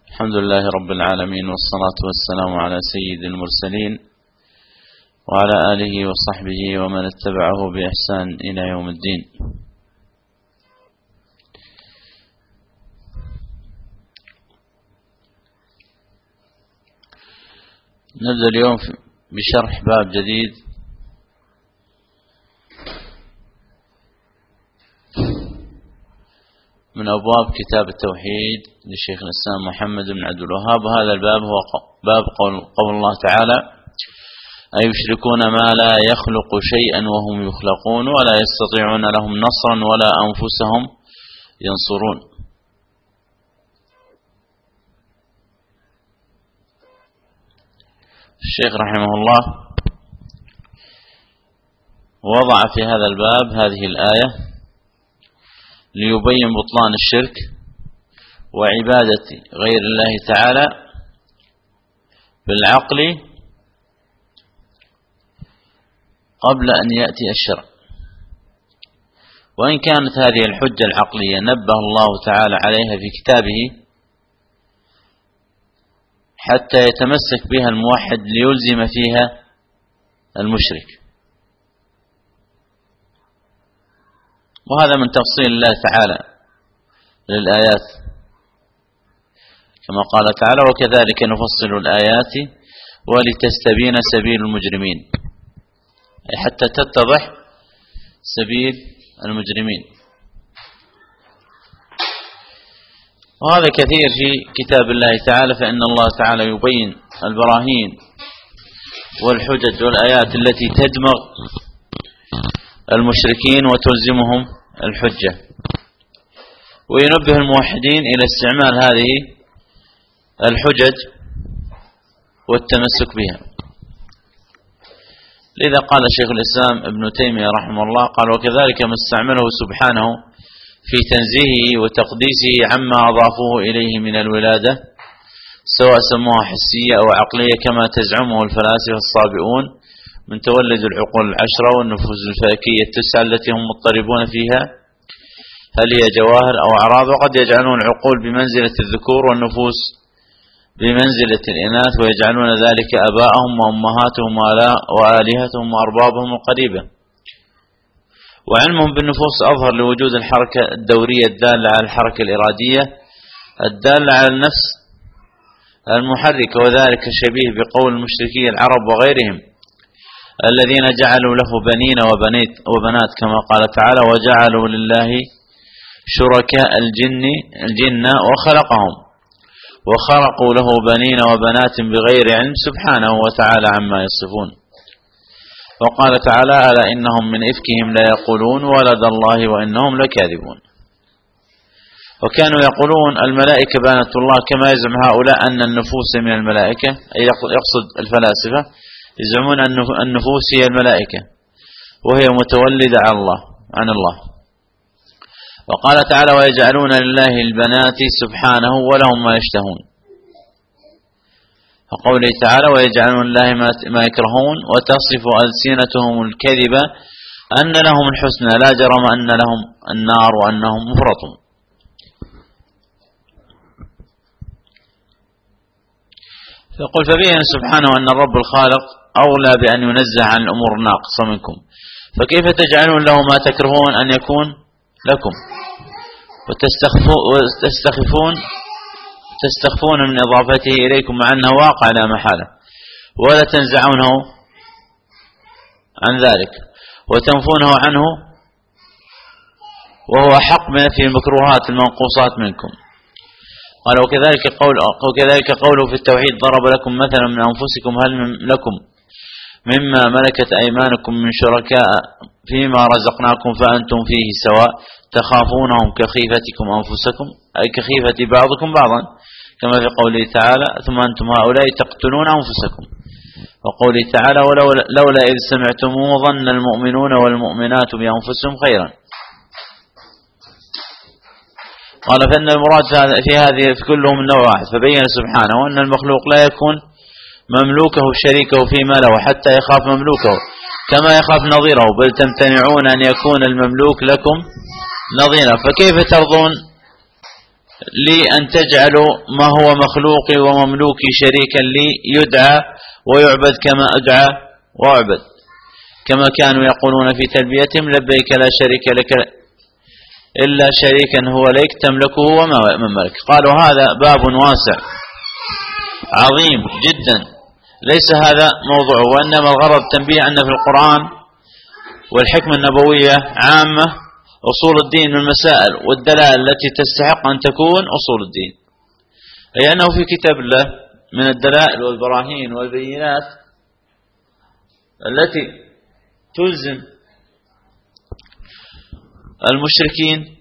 الحمد لله رب العالمين، والصلاة والسلام على سيد المرسلين وعلى آله وصحبه ومن اتبعه بإحسان إلى يوم الدين. نبدأ اليوم بشرح باب جديد من أبواب كتاب التوحيد للشيخ الإسلام محمد بن عبد الوهاب. وهذا الباب هو باب قول الله تعالى: أيشركون ما لا يخلق شيئا وهم يخلقون ولا يستطيعون لهم نصرا ولا أنفسهم ينصرون. الشيخ رحمه الله وضع في هذا الباب هذه الآية ليبين بطلان الشرك وعبادة غير الله تعالى بالعقل قبل أن يأتي الشرع. وإن كانت هذه الحجة العقلية نبه الله تعالى عليها في كتابه حتى يتمسك بها الموحد ليلزم فيها المشرك، وهذا من تفصيل الله تعالى للآيات كما قال تعالى: وكذلك نفصل الآيات ولتستبين سبيل المجرمين، أي حتى تتضح سبيل المجرمين. وهذا كثير في كتاب الله تعالى، فإن الله تعالى يبين البراهين والحجج والآيات التي تدمغ المشركين وتلزمهم الحجة، وينبه الموحدين إلى استعمال هذه الحجج والتمسك بها. لذا قال شيخ الإسلام ابن تيمية رحمه الله قال: وكذلك ما استعمله سبحانه في تنزيهه وتقديسه عما أضافوه إليه من الولادة، سواء سموها حسية أو عقلية كما تزعمه الفلاسفة الصابئون من تولد العقول العشرة والنفوس الفلكية التسعة التي هم مضطربون فيها، هل هي جواهر أو أعراض؟ وقد يجعلون العقول بمنزلة الذكور والنفوس بمنزلة الإناث، ويجعلون ذلك أباءهم وأمهاتهم وآلهتهم وأربابهم القريبة. وعلمهم بالنفوس أظهر لوجود الحركة الدورية الدالة على الحركة الإرادية الدالة على النفس المحركة، وذلك شبيه بقول المشركي العرب وغيرهم الذين جعلوا له بنين وبنات كما قال تعالى: وجعلوا لله شركاء الجن وخلقهم وخلقوا له بنين وبنات بغير علم سبحانه وتعالى عما يصفون. وقال تعالى: ألا إنهم من إفكهم لا يقولون ولد الله وإنهم لكاذبون. وكانوا يقولون الملائكة بنات الله، كما يزعم هؤلاء أن النفوس من الملائكة، أي يقصد الفلاسفة يزعمون أن النفوس هي الملائكة وهي متولدة عن الله. وقال تعالى: ويجعلون لله البنات سبحانه ولهم ما يشتهون. وقوله تعالى: ويجعلون لله ما يكرهون وتصف ألسنتهم الكذب أن لهم الحسنى لا جرم أن لهم النار وأنهم مفرطون. فيقول: فبين سبحانه أن الرب الخالق أولى بأن ينزه عن الأمور الناقصة منكم، فكيف تجعلون له ما تكرهون أن يكون لكم وتستخفون من إضافته إليكم مع أنه واقع لا محالة، ولا تنزعونه عن ذلك وتنفونه عنه وهو حق من في المكروهات المنقوصات منكم. قال: وكذلك قوله في التوحيد: ضرب لكم مثلا من أنفسكم هل لكم مما ملكت أيمانكم من شركاء فيما رزقناكم فأنتم فيه سواء تخافونهم كخيفتكم أنفسكم، أي كخيفة بعضكم بعضا، كما في قوله تعالى: ثم أنتم هؤلاء تقتلون أنفسكم. وقوله تعالى: لولا إذ سمعتموه ظن المؤمنون والمؤمنات بأنفسهم خيرا. قال: فإن المراد في هذه كلهم من نوع واحد، فبين سبحانه أن المخلوق لا يكون مملوكه شريكه فيما له حتى يخاف مملوكه كما يخاف نظيره، بل تمتنعون أن يكون المملوك لكم نظيرا، فكيف ترضون لأن تجعلوا ما هو مخلوقي ومملوكي شريكا لي يدعى ويعبد كما أدعى وأعبد، كما كانوا يقولون في تلبيتهم لبيك لا شريك لك إلا شريكا هو لك تملكه وما من ملك. قالوا هذا باب واسع عظيم جدا، ليس هذا موضوعه، وإنما الغرض تنبيه أن في القرآن والحكمة النبوية عامة أصول الدين من المسائل والدلائل التي تستحق أن تكون أصول الدين، أي أنه في كتاب الله من الدلائل والبراهين والبينات التي تلزم المشركين،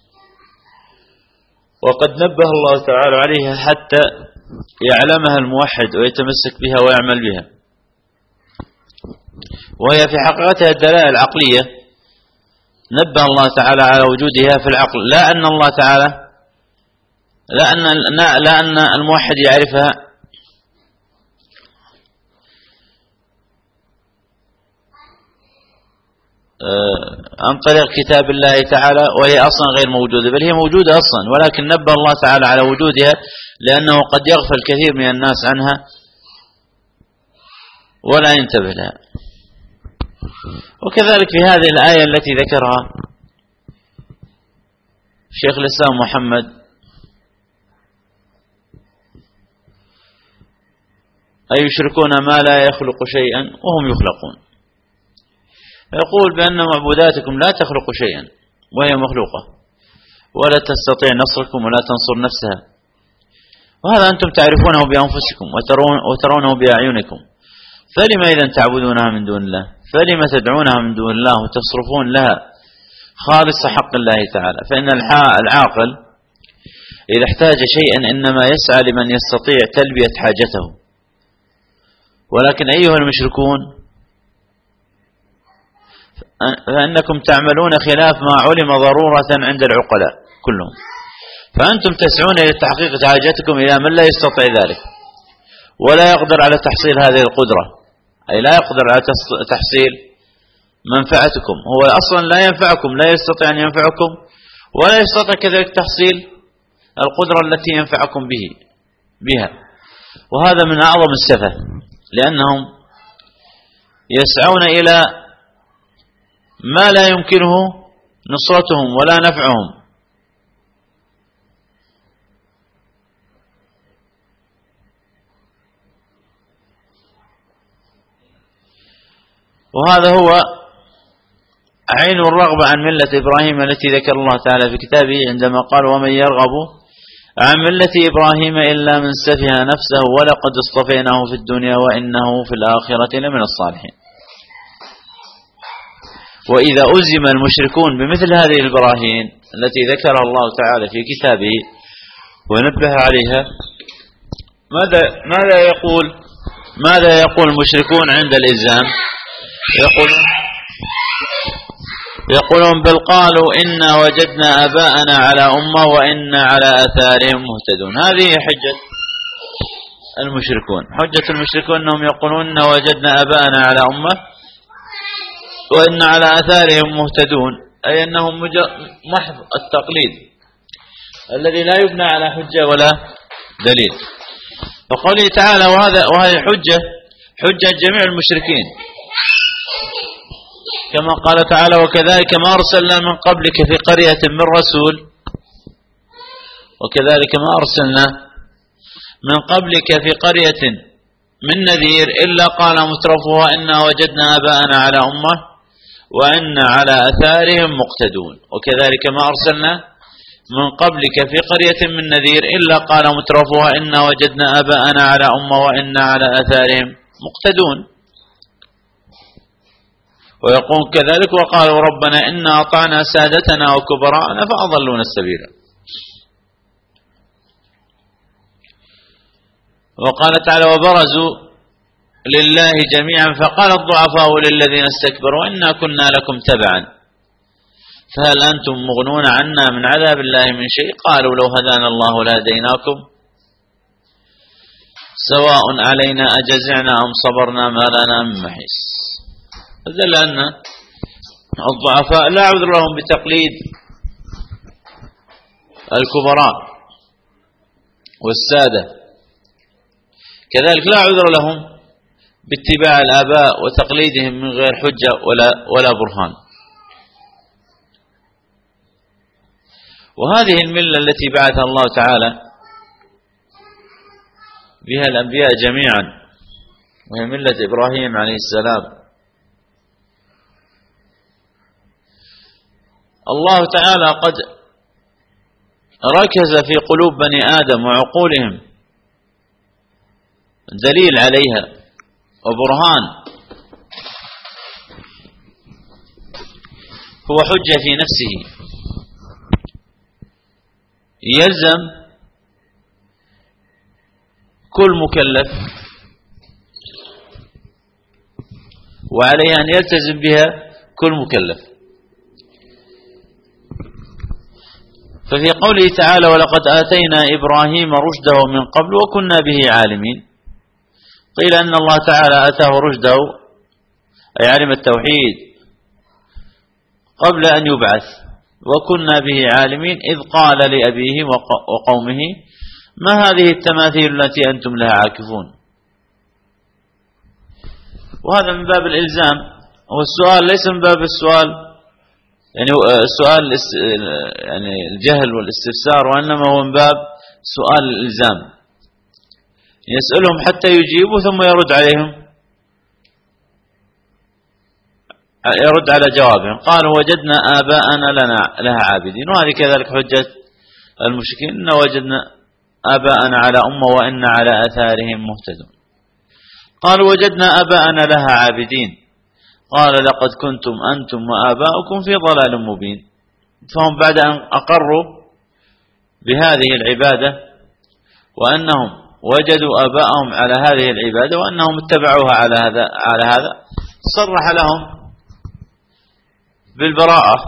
وقد نبه الله تعالى عليها حتى يعلمها الموحد ويتمسك بها ويعمل بها، وهي في حقيقتها الدلائل العقلية نبه الله تعالى على وجودها في العقل، لا أن الله تعالى لا أن الموحد يعرفها عن طريق كتاب الله تعالى وهي أصلا غير موجودة، بل هي موجودة أصلا، ولكن نبه الله تعالى على وجودها لأنه قد يغفل كثير من الناس عنها ولا ينتبه لها. وكذلك في هذه الآية التي ذكرها شيخ الإسلام محمد أي يشركون ما لا يخلق شيئا وهم يخلقون، يقول بأن معبوداتكم لا تخلق شيئا وهي مخلوقة ولا تستطيع نصركم ولا تنصر نفسها، وهذا أنتم تعرفونه بأنفسكم وترونه بأعينكم، فلما إذا تعبدونها من دون الله، فلما تدعونها من دون الله وتصرفون لها خالص حق الله تعالى. فإن العاقل إذا احتاج شيئا إنما يسعى لمن يستطيع تلبية حاجته، ولكن أيها المشركون فإنكم تعملون خلاف ما علم ضرورة عند العقلاء كلهم، فأنتم تسعون إلى تحقيق حاجتكم إلى من لا يستطيع ذلك ولا يقدر على تحصيل هذه القدرة، أي لا يقدر على تحصيل منفعتكم، هو أصلا لا ينفعكم، لا يستطيع أن ينفعكم ولا يستطيع كذلك تحصيل القدرة التي ينفعكم بها. وهذا من أعظم السفه، لأنهم يسعون إلى ما لا يمكنه نصرتهم ولا نفعهم، وهذا هو عين الرغبة عن ملة إبراهيم التي ذكر الله تعالى في كتابه عندما قال ومن يرغب عن ملة إبراهيم إلا من سفه نفسه ولقد اصطفيناه في الدنيا وإنه في الآخرة لمن الصالحين. وإذا أزم المشركون بمثل هذه البراهين التي ذكرها الله تعالى في كتابه ونبه عليها، ماذا يقول المشركون عند الإلزام؟ يقولون بل قالوا إنا وجدنا آباءنا على أمة وإنا على آثارهم مهتدون. هذه حجة المشركون. حجة المشركون أنهم يقولون إنا وجدنا آباءنا على أمة وإن على آثارهم مهتدون، أي أنهم محض التقليد الذي لا يبنى على حجة ولا دليل. وقوله تعالى وهذه حجة جميع المشركين، كما قال تعالى وكذلك ما أرسلنا من قبلك في قرية من رسول، وكذلك ما أرسلنا من قبلك في قرية من نذير إلا قال مترفوها إنا وجدنا آباءنا على أمة وإنا على آثارهم مقتدون. وكذلك ما أرسلنا من قبلك في قرية من نذير إلا قال مترفوها إنا وجدنا آباءنا على أمة وإنا على آثارهم مقتدون. ويقول كذلك وقالوا ربنا إنا أطعنا سادتنا وكبراءنا فأضلونا السبيل. وقال تعالى وبرزوا لله جميعا فقال الضعفاء للذين استكبروا إنا كنا لكم تبعا فهل أنتم مغنون عنا من عذاب الله من شيء قالوا لو هدانا الله لهديناكم سواء علينا أجزعنا أم صبرنا ما لنا من محيص. فدل أن الضعفاء لا عذر لهم بتقليد الكبراء، والسادة كذلك لا عذر لهم باتباع الآباء وتقليدهم من غير حجة ولا برهان. وهذه الملة التي بعث الله تعالى بها الأنبياء جميعا، وهي ملة إبراهيم عليه السلام. الله تعالى قد ركز في قلوب بني آدم وعقولهم دليل عليها وبرهان، هو حجة في نفسه يلزم كل مكلف وعليه أن يلتزم بها كل مكلف. ففي قوله تعالى ولقد آتينا إبراهيم رشده من قبل وكنا به عالمين، قيل أن الله تعالى آتاه رشده أي علم التوحيد قبل أن يبعث، وكنا به عالمين إذ قال لأبيه وقومه ما هذه التماثيل التي أنتم لها عاكفون. وهذا من باب الإلزام، والسؤال ليس من باب السؤال يعني سؤال يعني الجهل والاستفسار، وإنما هو من باب سؤال الإلزام، يسألهم حتى يجيبوا ثم يرد على جوابهم. قالوا وجدنا آباءنا لها عابدين، وهذه كذلك حجة المشركين إن وجدنا آباءنا على أمة وإنا على آثارهم مهتدون. قالوا وجدنا آباءنا لها عابدين، قال لقد كنتم أنتم وآباؤكم في ضلال مبين. فهم بعد أن أقروا بهذه العبادة وأنهم وجدوا آباءهم على هذه العبادة وأنهم اتبعوها على هذا صرح لهم بالبراءة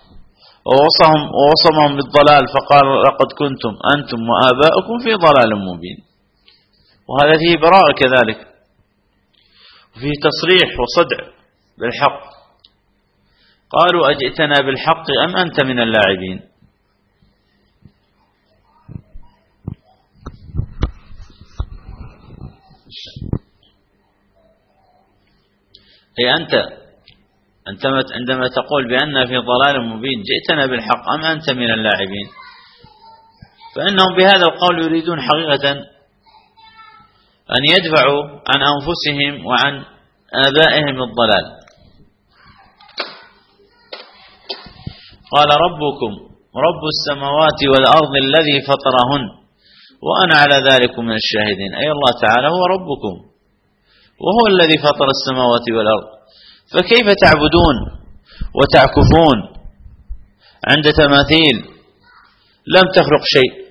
ووصمهم بالضلال، فقال لقد كنتم أنتم وآباؤكم في ضلال مبين. وهذا فيه براءة كذلك، وفيه تصريح وصدع بالحق. قالوا أجئتنا بالحق أم أنت من اللاعبين. أي أنت عندما تقول بأننا في ضلال مبين جئتنا بالحق أم أنت من اللاعبين، فإنهم بهذا القول يريدون حقيقة أن يدفعوا عن أنفسهم وعن آبائهم الضلال. قال ربكم رب السماوات والأرض الذي فطرهن وأنا على ذلك من الشاهدين. أي الله تعالى هو ربكم وهو الذي فطر السماوات والأرض، فكيف تعبدون وتعكفون عند تماثيل لم تخلق شيء؟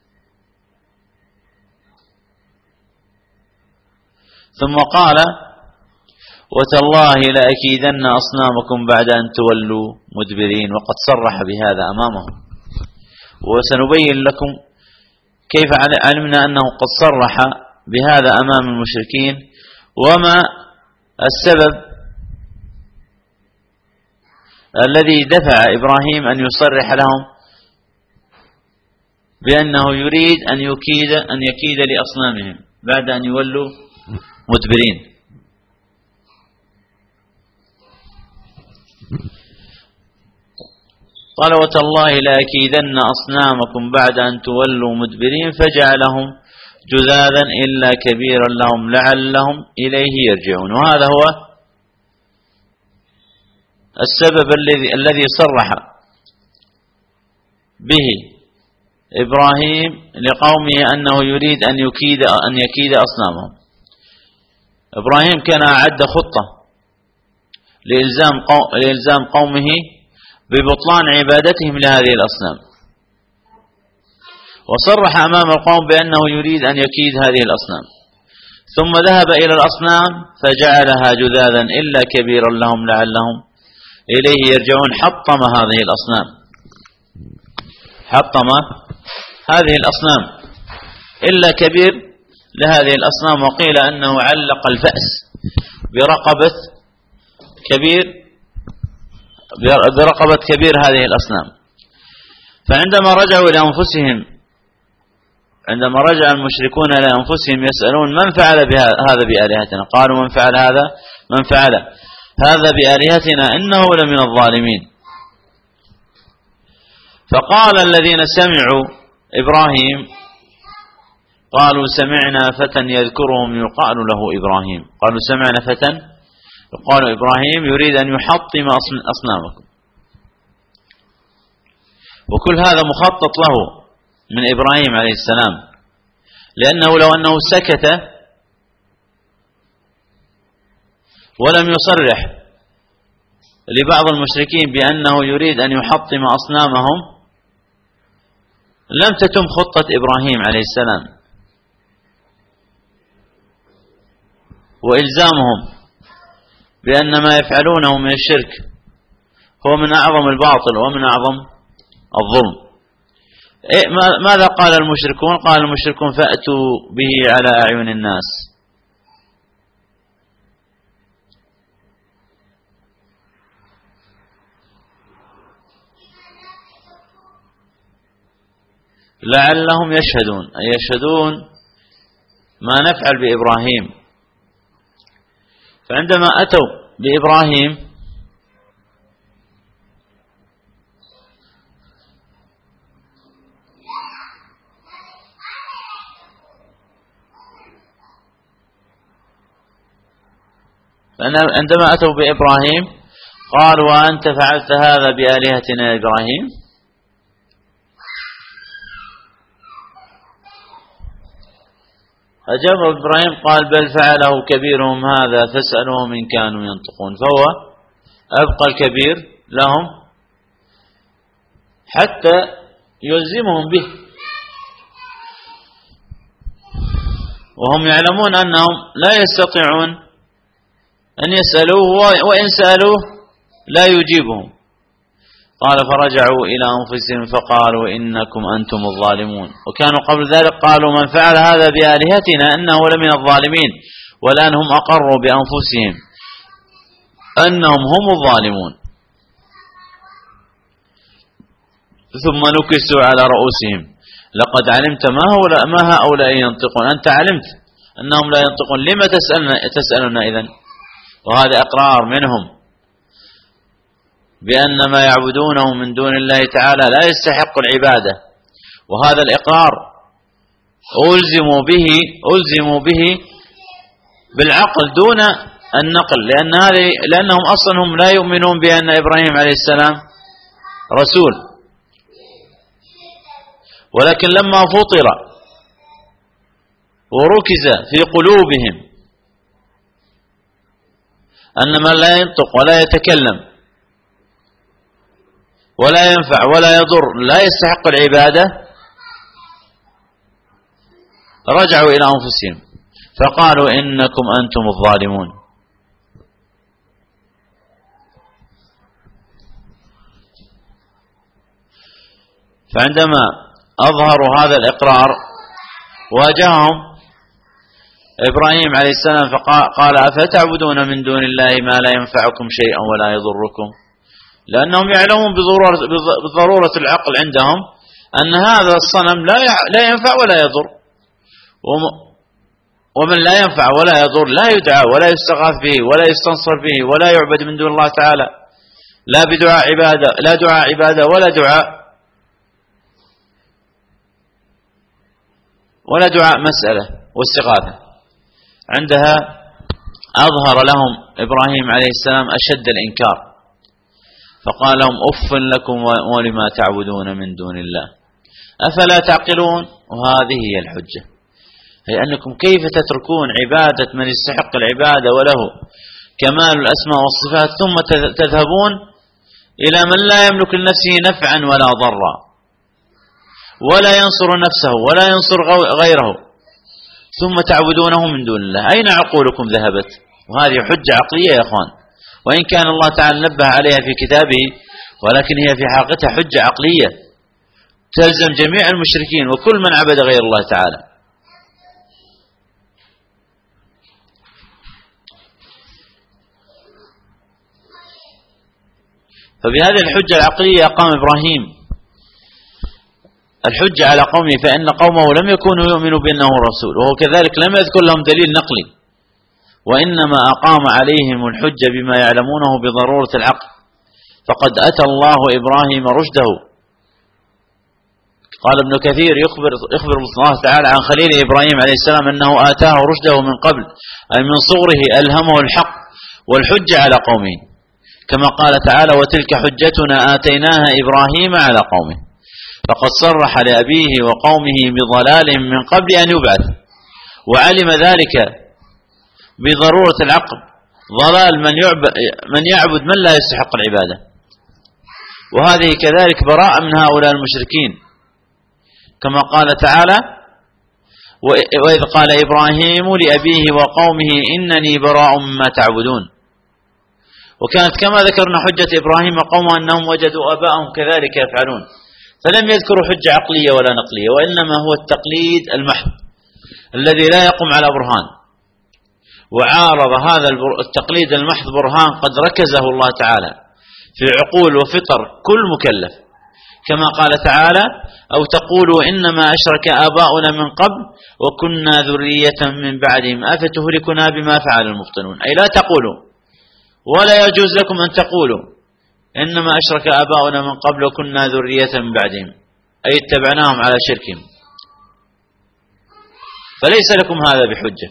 ثم قال وتالله لأكيدن أصنامكم بعد أن تولوا مدبرين، وقد صرح بهذا أمامهم. وسنبين لكم كيف علمنا أنه قد صرح بهذا أمام المشركين، وما السبب الذي دفع إبراهيم أن يصرح لهم بأنه يريد أن يكيد لأصنامهم بعد أن يولوا مدبرين. قال وتالله لأكيدن أصنامكم بعد أن تولوا مدبرين فجعلهم جذاذا إلا كبيرا لهم لعلهم إليه يرجعون. وهذا هو السبب الذي صرح به إبراهيم لقومه أنه يريد أن يكيد أصنامهم. إبراهيم كان أعد خطة لإلزام قومه ببطلان عبادتهم لهذه الأصنام، وصرح أمام القوم بأنه يريد أن يكيد هذه الأصنام، ثم ذهب إلى الأصنام فجعلها جذاذا إلا كبيرا لهم لعلهم إليه يرجعون. حطم هذه الأصنام إلا كبير لهذه الأصنام. وقيل أنه علق الفأس برقبة كبير هذه الأصنام. فعندما رجعوا إلى أنفسهم عندما رجع المشركون إلى أنفسهم يسألون من فعل هذا بآلهتنا، قالوا من فعل هذا بآلهتنا إنه لمن الظالمين. فقال الذين سمعوا إبراهيم قالوا سمعنا فتى يذكرهم يقال له إبراهيم، قالوا سمعنا فتى يقال إبراهيم يريد أن يحطم أصنامكم. وكل هذا مخطط له من إبراهيم عليه السلام، لأنه لو أنه سكت ولم يصرح لبعض المشركين بأنه يريد أن يحطم أصنامهم لم تتم خطة إبراهيم عليه السلام، وإلزامهم بأن ما يفعلونه من الشرك هو من أعظم الباطل ومن أعظم الظلم. ماذا قال المشركون؟ قال المشركون فأتوا به على أعين الناس. لعلهم يشهدون، أي يشهدون ما نفعل بإبراهيم. فعندما أتوا بإبراهيم قالوا وأنت فعلت هذا بآلهتنا يا إبراهيم؟ أجاب إبراهيم قال بل فعله كبيرهم هذا فاسألوهم إن كانوا ينطقون. فهو أبقى الكبير لهم حتى يلزمهم به، وهم يعلمون أنهم لا يستطيعون أن يسألوه، وإن سألوه لا يجيبهم. قال فرجعوا إلى أنفسهم فقالوا إنكم أنتم الظالمون. وكانوا قبل ذلك قالوا من فعل هذا بآلهتنا إنه لمن الظالمين، والآن هم أقروا بأنفسهم أنهم هم الظالمون. ثم نكسوا على رؤوسهم لقد علمت ما هؤلاء ينطقون، أنت علمت أنهم لا ينطقون، لما تسألنا إذن؟ وهذا أقرار منهم بأن ما يعبدونه من دون الله تعالى لا يستحق العبادة، وهذا الإقرار ألزموا به بالعقل دون النقل، لأنهم أصلا هم لا يؤمنون بأن إبراهيم عليه السلام رسول. ولكن لما فطر وركز في قلوبهم أن من لا ينطق ولا يتكلم ولا ينفع ولا يضر لا يستحق العبادة، رجعوا إلى أنفسهم فقالوا إنكم أنتم الظالمون. فعندما أظهروا هذا الإقرار واجههم إبراهيم عليه السلام فقال أفتعبدون من دون الله ما لا ينفعكم شيئا ولا يضركم، لأنهم يعلمون بضرورة العقل عندهم أن هذا الصنم لا ينفع ولا يضر، ومن لا ينفع ولا يضر لا يدعى ولا يستغاث به ولا يستنصر به ولا يعبد من دون الله تعالى، لا بدعاء عبادة، لا دعاء عبادة ولا دعاء مسألة واستغاثة. عندها أظهر لهم إبراهيم عليه السلام أشد الإنكار، فقال لهم أف لكم ولما تعبدون من دون الله أفلا تعقلون. وهذه هي الحجة، هي أنكم كيف تتركون عبادة من يستحق العبادة وله كمال الأسماء والصفات ثم تذهبون إلى من لا يملك لنفسه نفعا ولا ضرا ولا ينصر نفسه ولا ينصر غيره ثم تعبدونه من دون الله؟ أين عقولكم ذهبت؟ وهذه حجة عقلية يا أخوان، وإن كان الله تعالى نبه عليها في كتابه، ولكن هي في حقيقتها حجة عقلية تلزم جميع المشركين وكل من عبد غير الله تعالى. فبهذه الحجة العقلية قام إبراهيم الحجة على قومه، فإن قومه لم يكونوا يؤمنوا بأنه رسول، وهو كذلك لم يذكر لهم دليل نقلي، وإنما أقام عليهم الحجة بما يعلمونه بضرورة العقل. فقد أتى الله إبراهيم رشده. قال ابن كثير يخبر الله تعالى عن خليل إبراهيم عليه السلام أنه آتاه رشده من قبل، أي من صغره ألهمه الحق والحجة على قومه، كما قال تعالى: وتلك حجتنا آتيناها إبراهيم على قومه. فقد صرح لأبيه وقومه بضلالهم من قبل أن يبعث، وعلم ذلك بضرورة العقل، ضلال من يعبد من لا يستحق العبادة. وهذه كذلك براءة من هؤلاء المشركين، كما قال تعالى: وإذ قال إبراهيم لأبيه وقومه إنني براء مما تعبدون. وكانت كما ذكرنا حجة إبراهيم وقومه أنهم وجدوا آباءهم كذلك يفعلون، فلم يذكروا حجة عقلية ولا نقلية، وإنما هو التقليد المحض الذي لا يقوم على برهان. وعارض هذا التقليد المحض برهان قد ركزه الله تعالى في عقول وفطر كل مكلف، كما قال تعالى: أو تقولوا إنما أشرك آباؤنا من قبل وكنا ذرية من بعدهم أفتهلكنا بما فعل المبطلون. أي لا تقولوا، ولا يجوز لكم أن تقولوا إنما أشرك آباؤنا من قبل وكنا ذرية من بعدهم، أي اتبعناهم على شركهم، فليس لكم هذا بحجة.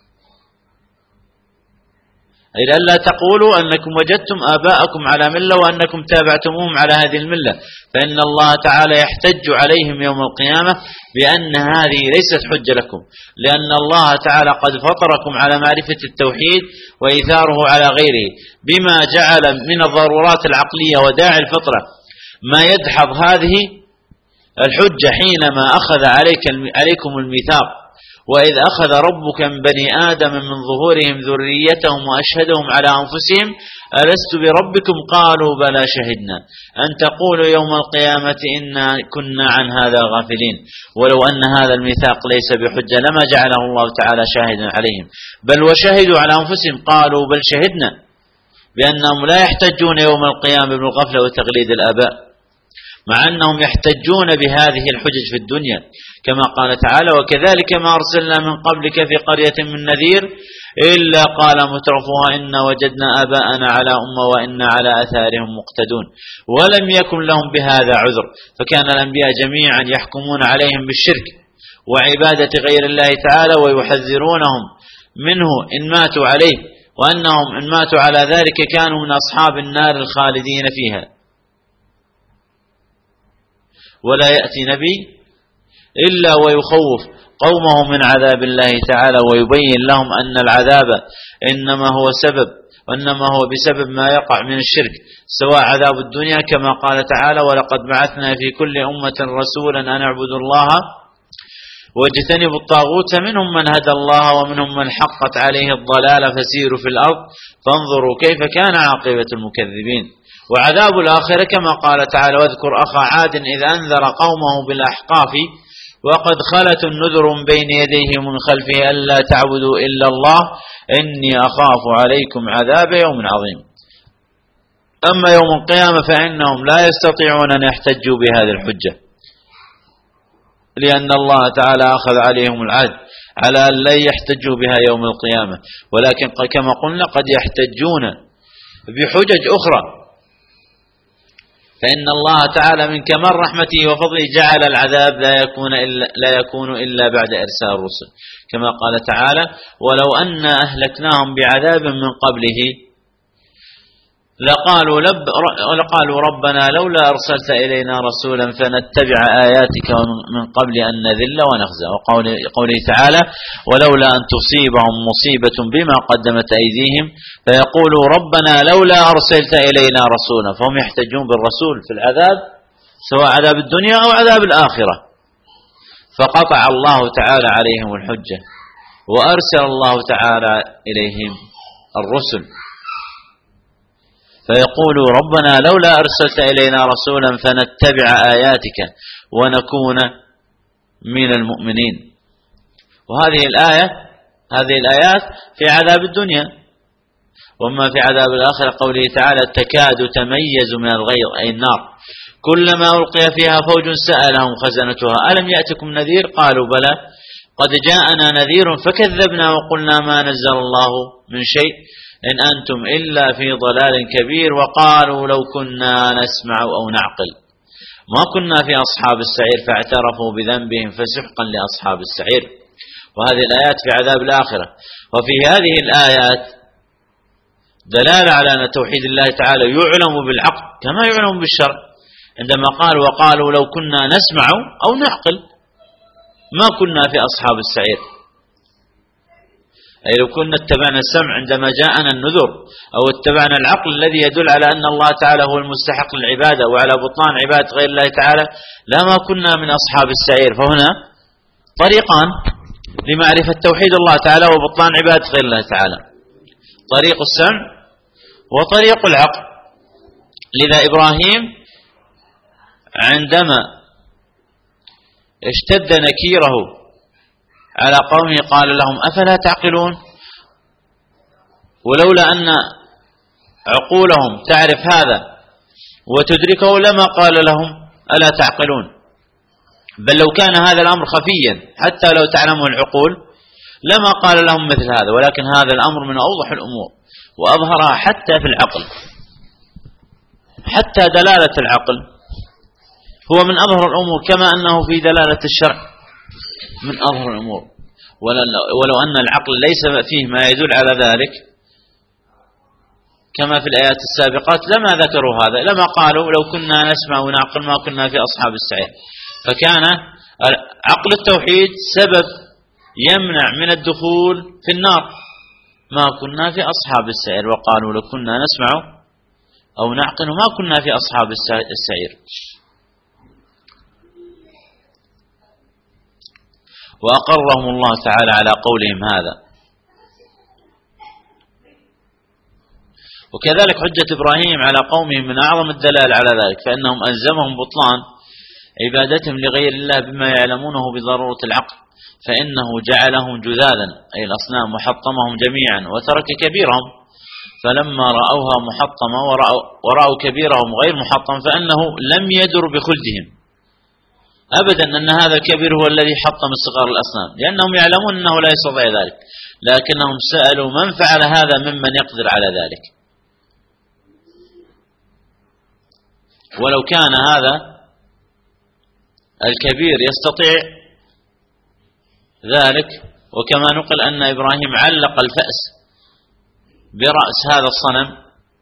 أي لا تقولوا أنكم وجدتم آباءكم على ملة وأنكم تابعتموهم على هذه الملة، فإن الله تعالى يحتج عليهم يوم القيامة بأن هذه ليست حجة لكم، لأن الله تعالى قد فطركم على معرفة التوحيد وإيثاره على غيره، بما جعل من الضرورات العقلية وداعي الفطرة ما يدحض هذه الحجة حينما أخذ عليكم الميثاق: وإذ أخذ ربك من بني آدم من ظهورهم ذريتهم وأشهدهم على أنفسهم ألست بربكم قالوا بلى شهدنا أن تقولوا يوم القيامة إنا كنا عن هذا غافلين. ولو أن هذا الميثاق ليس بحجة لما جعله الله تعالى شاهدا عليهم، بل وشهدوا على أنفسهم قالوا بل شهدنا، بأنهم لا يحتجون يوم القيامة بالغفلة وتقليد الآباء، مع أنهم يحتجون بهذه الحجج في الدنيا، كما قال تعالى: وكذلك ما أرسلنا من قبلك في قرية من نذير إلا قال مترفوها إنا وجدنا آباءنا على أمة وإنا على أثارهم مقتدون. ولم يكن لهم بهذا عذر، فكان الأنبياء جميعا يحكمون عليهم بالشرك وعبادة غير الله تعالى، ويحذرونهم منه إن ماتوا عليه، وأنهم إن ماتوا على ذلك كانوا من أصحاب النار الخالدين فيها. ولا يأتي نبي إلا ويخوف قومه من عذاب الله تعالى، ويبين لهم أن العذاب إنما هو بسبب ما يقع من الشرك، سواء عذاب الدنيا كما قال تعالى: ولقد بعثنا في كل أمة رسولا أن اعبدوا الله واجتنبوا الطاغوت، فمنهم من هدى الله ومنهم من حقت عليه الضلالة فسيروا في الأرض فانظروا كيف كان عاقبة المكذبين. وعذاب الآخرة كما قال تعالى: واذكر أخا عاد إذ أنذر قومه بالأحقاف وقد خلت النذر من بين يديه ومن خلفه ألا تعبدوا إلا الله إني أخاف عليكم عذاب يوم عظيم. أما يوم القيامة فإنهم لا يستطيعون أن يحتجوا بهذه الحجة، لأن الله تعالى أخذ عليهم العهد على أن لا يحتجوا بها يوم القيامة، ولكن كما قلنا قد يحتجون بحجج أخرى، فإن الله تعالى من كمال رحمته وفضله جعل العذاب لا يكون إلا بعد إرسال الرسل، كما قال تعالى: ولو أن أهلكناهم بعذاب من قبله لقالوا ربنا لولا أرسلت إلينا رسولا فنتبع آياتك من قبل أن نذل ونخزى. وقوله تعالى: ولولا أن تصيبهم مصيبة بما قدمت أيديهم فيقولوا ربنا لولا أرسلت إلينا رسولا، فهم يحتجون بالرسول في العذاب سواء عذاب الدنيا أو عذاب الآخرة، فقطع الله تعالى عليهم الحجة وأرسل الله تعالى إليهم الرسل، فيقولوا ربنا لولا أرسلت إلينا رسولا فنتبع آياتك ونكون من المؤمنين. وهذه الآيات في عذاب الدنيا، وما في عذاب الآخرة قوله تعالى: تكاد تميز من الغيظ، أي النار، كلما ألقي فيها فوج سألهم خزنتها ألم يأتكم نذير قالوا بلى قد جاءنا نذير فكذبنا وقلنا ما نزل الله من شيء إن أنتم إلا في ضلال كبير وقالوا لو كنا نسمع أو نعقل ما كنا في أصحاب السعير فاعترفوا بذنبهم فسحقا لأصحاب السعير. وهذه الآيات في عذاب الآخرة. وفي هذه الآيات دلالة على أن توحيد الله تعالى يعلم بالعقل كما يعلم بالشرع، عندما قال وقالوا لو كنا نسمع أو نعقل ما كنا في أصحاب السعير، أي لو كنا اتبعنا السمع عندما جاءنا النذر أو اتبعنا العقل الذي يدل على أن الله تعالى هو المستحق للعبادة وعلى بطلان عبادة غير الله تعالى لما كنا من أصحاب السعير. فهنا طريقان لمعرفة توحيد الله تعالى وبطلان عبادة غير الله تعالى، طريق السمع وطريق العقل. لذا إبراهيم عندما اشتد نكيره على قومه قال لهم أفلا تعقلون، ولولا أن عقولهم تعرف هذا وتدركه لما قال لهم ألا تعقلون، بل لو كان هذا الأمر خفيا حتى لو تعلمه العقول لما قال لهم مثل هذا، ولكن هذا الأمر من أوضح الأمور وأظهرها حتى في العقل، حتى دلالة العقل هو من أظهر الأمور كما أنه في دلالة الشرع من أظهر الأمور. ولو أن العقل ليس فيه ما يدل على ذلك كما في الآيات السابقات لما ذكروا هذا، لما قالوا لو كنا نسمع ونعقل ما كنا في أصحاب السعير. فكان عقل التوحيد سبب يمنع من الدخول في النار، ما كنا في أصحاب السعير وقالوا لو كنا نسمع أو نعقل ما كنا في أصحاب السعير. وأقرهم الله تعالى على قولهم هذا. وكذلك حجة إبراهيم على قومهم من أعظم الدلائل على ذلك، فإنهم ألزمهم بطلان عبادتهم لغير الله بما يعلمونه بضرورة العقل، فإنه جعلهم جذاذا أي الأصنام وحطمهم جميعا وترك كبيرهم، فلما رأوها محطمة ورأوا كبيرهم غير محطم فإنه لم يدر بخلدهم أبدا أن هذا الكبير هو الذي حطم صغار الأصنام، لأنهم يعلمون أنه لا يستطيع ذلك، لكنهم سألوا من فعل هذا ممن يقدر على ذلك. ولو كان هذا الكبير يستطيع ذلك، وكما نقل أن إبراهيم علق الفأس برأس هذا الصنم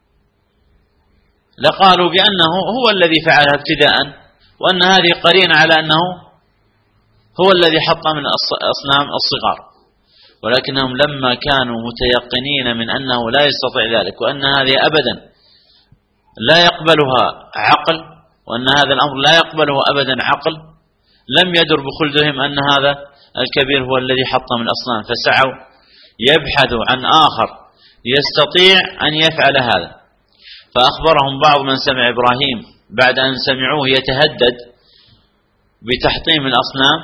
لقالوا بأنه هو الذي فعلها ابتداء، وأن هذه قرينة على أنه هو الذي حطم من الأصنام الصغار، ولكنهم لما كانوا متيقنين من أنه لا يستطيع ذلك وأن هذه أبدا لا يقبلها عقل، وأن هذا الأمر لا يقبله أبدا عقل، لم يدر بخلدهم أن هذا الكبير هو الذي حطم الأصنام، فسعوا يبحثوا عن آخر يستطيع أن يفعل هذا. فأخبرهم بعض من سمع إبراهيم بعد أن سمعوه يتهدد بتحطيم الأصنام،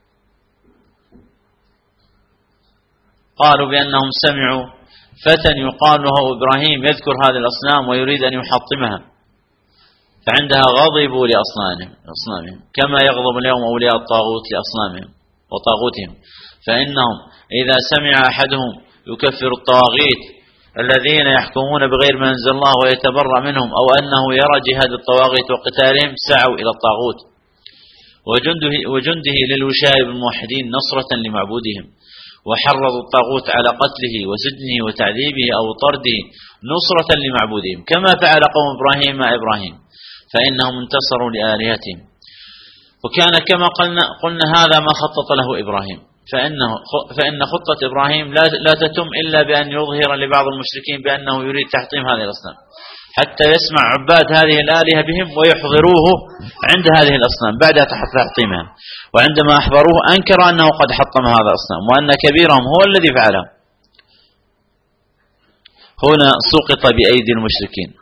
قالوا بأنهم سمعوا فتى يقال له إبراهيم يذكر هذه الأصنام ويريد أن يحطمها، فعندها غضبوا لأصنامهم كما يغضب اليوم أولياء الطاغوت لأصنامهم وطاغوتهم، فإنهم إذا سمع أحدهم يكفر الطواغيت الذين يحكمون بغير ما أنزل الله ويتبرأ منهم، أو أنه يرى جهاد الطواغيت وقتالهم سعوا إلى الطاغوت وجنده للوشاء بالموحدين نصرة لمعبودهم، وحرضوا الطاغوت على قتله وسجنه وتعذيبه أو طرده نصرة لمعبودهم، كما فعل قوم إبراهيم مع إبراهيم، فإنهم انتصروا لآلهتهم. وكان كما قلنا هذا ما خطط له إبراهيم، فإن خطة إبراهيم لا تتم إلا بأن يظهر لبعض المشركين بأنه يريد تحطيم هذه الأصنام، حتى يسمع عباد هذه الآلهة بهم ويحضروه عند هذه الأصنام بعد تحطيمها، وعندما أحضروه أنكر أنه قد حطم هذا الأصنام وأن كبيرهم هو الذي فعله. هنا سقط بأيدي المشركين،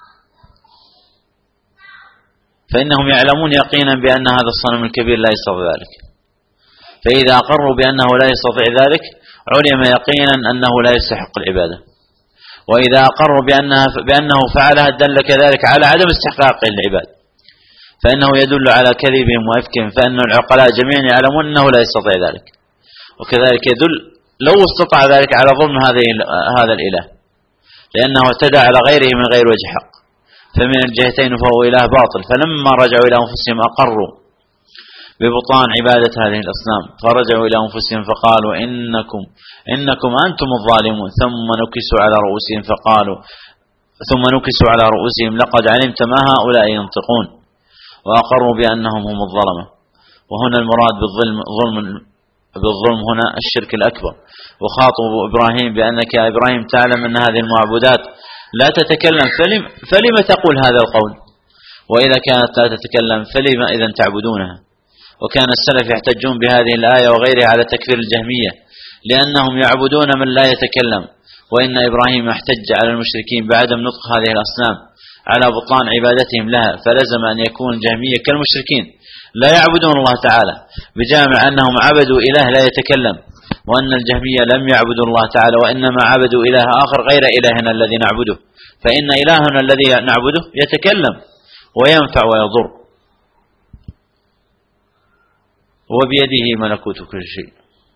فإنهم يعلمون يقينا بأن هذا الصنم الكبير لا يستطيع ذلك، فإذا أقروا بأنه لا يستطيع ذلك علم يقينا أنه لا يستحق العبادة، وإذا أقروا بأنه فعلها دل كذلك على عدم استحقاق العباد. فإنه يدل على كذبهم وإفكهم، فإن العقلاء جميعا يعلمون أنه لا يستطيع ذلك. وكذلك يدل لو استطاع ذلك على ظلم هذا الإله، لأنه اعتدى على غيره من غير وجه حق، فمن الجهتين فهو إله باطل. فلما رجعوا إلى أنفسهم أقروا ببطلان عبادة هذه الأصنام، فرجعوا إلى أنفسهم فقالوا إنكم أنتم الظالمون، ثم نكسوا على رؤوسهم لقد علمت ما هؤلاء ينطقون، وأقروا بأنهم هم الظلمة. وهنا المراد بالظلم هنا الشرك الأكبر. وخاطبوا إبراهيم بأنك يا إبراهيم تعلم أن هذه المعبودات لا تتكلم، فلم تقول هذا القول؟ وإذا كانت لا تتكلم فلم إذن تعبدونها؟ وكان السلف يحتجون بهذه الآية وغيرها على تكفير الجهمية، لأنهم يعبدون من لا يتكلم. وإن إبراهيم احتج على المشركين بعدم نطق هذه الأصنام على بطلان عبادتهم لها، فلزم أن يكون الجهمية كالمشركين لا يعبدون الله تعالى، بجامع أنهم عبدوا إله لا يتكلم، وأن الجهمية لم يعبدوا الله تعالى، وإنما عبدوا إله آخر غير إلهنا الذي نعبده، فإن إلهنا الذي نعبده يتكلم وينفع ويضر، وبيده ملكوت كل شيء.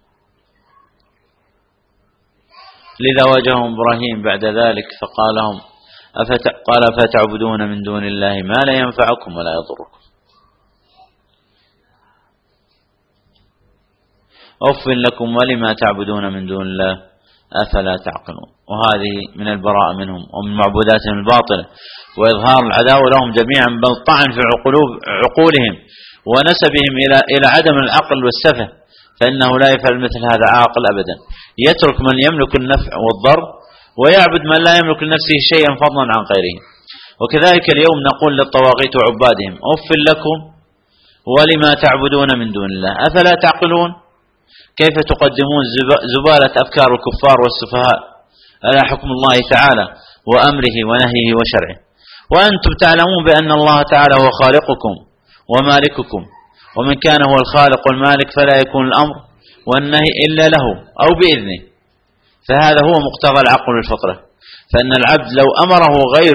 لذا واجههم إبراهيم بعد ذلك فقال لهم أفتعبدون من دون الله ما لا ينفعكم ولا يضركم، أف لكم ولما تعبدون من دون الله أفلا تعقلون. وهذه من البراءة منهم ومن معبوداتهم الباطلة وإظهار العداوة لهم جميعا، بل طعن في عقولهم ونسبهم إلى عدم العقل والسفه، فإنه لا يفعل مثل هذا عاقل أبدا، يترك من يملك النفع والضر ويعبد من لا يملك لنفسه شيئا فضلا عن غيره. وكذلك اليوم نقول للطواغيت وعبادهم أف لكم ولما تعبدون من دون الله أفلا تعقلون. كيف تقدمون زبالة أفكار الكفار والسفهاء على حكم الله تعالى وأمره ونهيه وشرعه، وأنتم تعلمون بأن الله تعالى هو خالقكم ومالككم، ومن كان هو الخالق والمالك فلا يكون الأمر والنهي إلا له أو بإذنه، فهذا هو مقتضى العقل والفطرة. فإن العبد لو أمره غير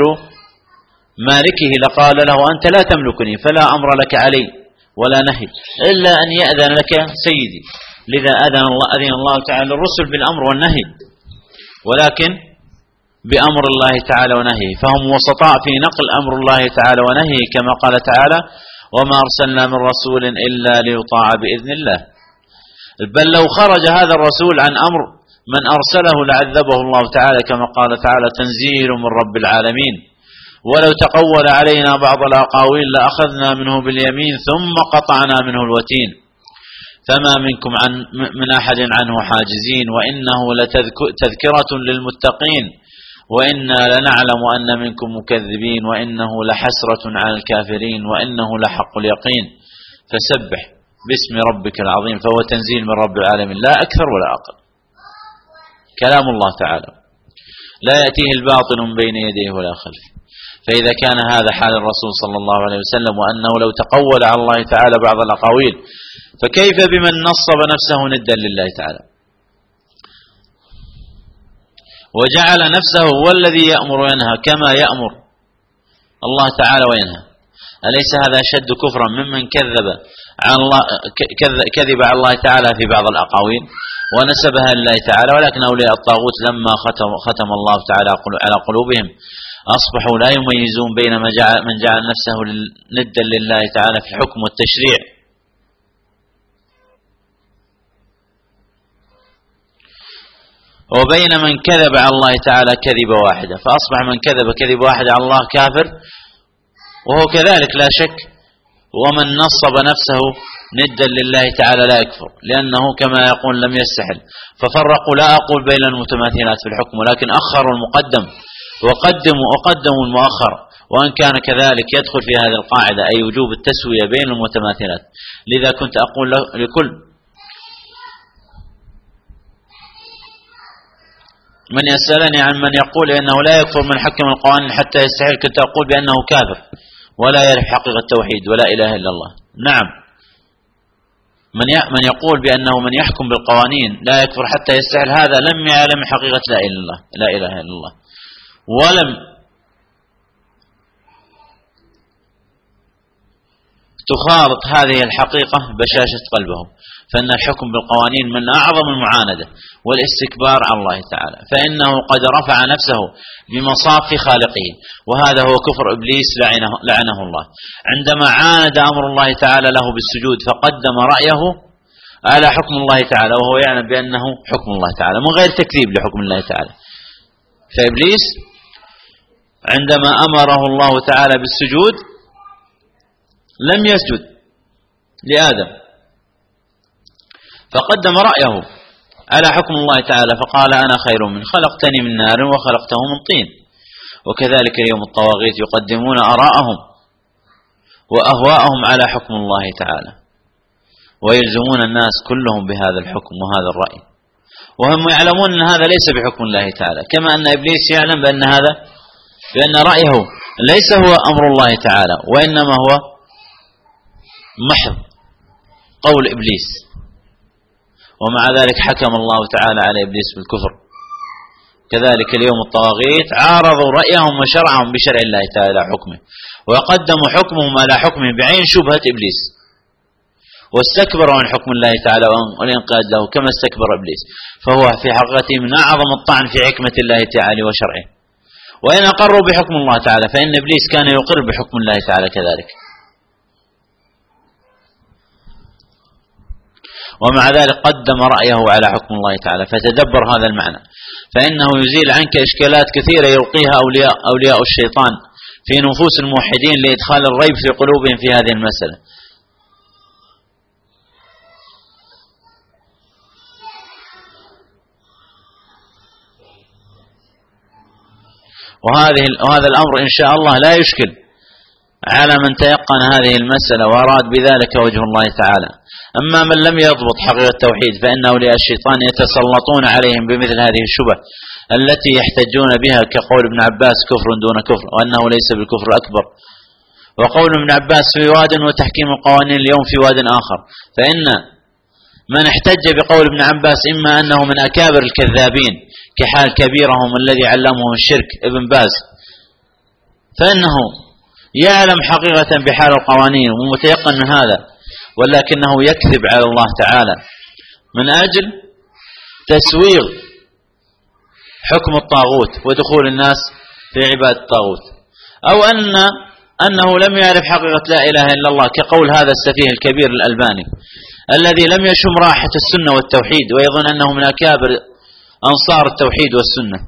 مالكه لقال له أنت لا تملكني فلا أمر لك علي ولا نهي إلا أن يأذن لك سيدي. لذا أذن الله تعالى الرسل بالأمر والنهي، ولكن بأمر الله تعالى ونهيه، فهم وسطاء في نقل أمر الله تعالى ونهيه، كما قال تعالى وما أرسلنا من رسول إلا ليطاع بإذن الله. بل لو خرج هذا الرسول عن أمر من أرسله لعذبه الله تعالى، كما قال تعالى تنزيل من رب العالمين ولو تقول علينا بعض الأقاويل لأخذنا منه باليمين ثم قطعنا منه الوتين فما منكم من أحد عنه حاجزين وإنه لتذكرة للمتقين وإنا لنعلم أن منكم مكذبين وإنه لحسرة على الكافرين وإنه لحق اليقين فسبح باسم ربك العظيم. فهو تنزيل من رب العالمين لا أكثر ولا أقل، كلام الله تعالى لا يأتيه الباطل من بين يديه ولا خلفه. فإذا كان هذا حال الرسول صلى الله عليه وسلم وأنه لو تقول على الله تعالى بعض الأقاويل، فكيف بمن نصب نفسه ندا لله تعالى وجعل نفسه هو الذي يأمر وينهى كما يأمر الله تعالى وينهى؟ أليس هذا أشد كفرا ممن كذب على الله تعالى في بعض الأقاويل ونسبها لله تعالى؟ ولكن أولياء الطاغوت لما ختم الله تعالى على قلوبهم أصبحوا لا يميزون بين من جعل نفسه ندا لله تعالى في الحكم والتشريع وبين من كذب على الله تعالى كذبة واحدة، فأصبح من كذب كذب واحد على الله كافر، وهو كذلك لا شك. ومن نصب نفسه ندا لله تعالى لا يكفر، لأنه كما يقول لم يستحل. ففرقوا لا أقول بين المتماثلات في الحكم، ولكن أخروا المقدم وقدموا المؤخر، وأن كان كذلك يدخل في هذه القاعدة أي وجوب التسوية بين المتماثلات. لذا كنت أقول لكل من يسألني عن من يقول إنه لا يكفر من حكم القوانين حتى يستحل، كنت أقول بأنه كافر ولا يعرف حقيقة التوحيد ولا إله إلا الله. نعم، من يقول بأنه من يحكم بالقوانين لا يكفر حتى يستحل، هذا لم يعلم حقيقة لا إله إلا الله، تخالط هذه الحقيقة بشاشة قلبه، فإن الحكم بالقوانين من أعظم المعاندة والاستكبار على الله تعالى، فإنه قد رفع نفسه بمصاف خالقه، وهذا هو كفر إبليس لعنه الله، عندما عاند أمر الله تعالى له بالسجود فقدم رأيه على حكم الله تعالى، وهو يعلم بأنه حكم الله تعالى من غير تكذيب لحكم الله تعالى. فإبليس عندما أمره الله تعالى بالسجود لم يسجد لآدم، فقدم رأيه على حكم الله تعالى، فقال أنا خير من خلقتني من نار وخلقته من طين. وكذلك اليوم الطواغيت يقدمون آراءهم وأهواءهم على حكم الله تعالى، ويلزمون الناس كلهم بهذا الحكم وهذا الرأي، وهم يعلمون أن هذا ليس بحكم الله تعالى، كما أن إبليس يعلم بأن رأيه ليس هو أمر الله تعالى، وإنما هو محض قول إبليس. ومع ذلك حكم الله تعالى على إبليس بالكفر. كذلك اليوم الطواغيت عارضوا رأيهم وشرعهم بشرع الله تعالى حكمه، وقدموا حكمهم على حكمه بعين شبهة إبليس، واستكبروا عن حكم الله تعالى والانقياد له كما استكبر إبليس، فهو في حقيقته من أعظم الطعن في حكمة الله تعالى وشرعه. وإن أقروا بحكم الله تعالى فإن إبليس كان يقر بحكم الله تعالى كذلك. ومع ذلك قدم رأيه على حكم الله تعالى. فتدبر هذا المعنى، فإنه يزيل عنك إشكالات كثيرة يلقيها أولياء الشيطان في نفوس الموحدين لإدخال الريب في قلوبهم في هذه المسألة. وهذا الأمر إن شاء الله لا يشكل على من تيقن هذه المسألة وأراد بذلك وجه الله تعالى. أما من لم يضبط حقيقة التوحيد فإن أولياء الشيطان يتسلطون عليهم بمثل هذه الشبه التي يحتجون بها، كقول ابن عباس كفر دون كفر، وأنه ليس بالكفر الأكبر، وقول ابن عباس في واد وتحكيم القوانين اليوم في واد آخر. فإن من احتج بقول ابن عباس إما أنه من أكابر الكذابين كحال كبيرهم الذي علمه الشرك ابن باز، فإنه يعلم حقيقة بحال القوانين ومتيقن من هذا، ولكنه يكذب على الله تعالى من أجل تسويغ حكم الطاغوت ودخول الناس في عبادة الطاغوت، أو أنه لم يعرف حقيقة لا إله إلا الله، كقول هذا السفيه الكبير الألباني الذي لم يشم رائحة السنة والتوحيد ويظن أنه من أكابر أنصار التوحيد والسنة،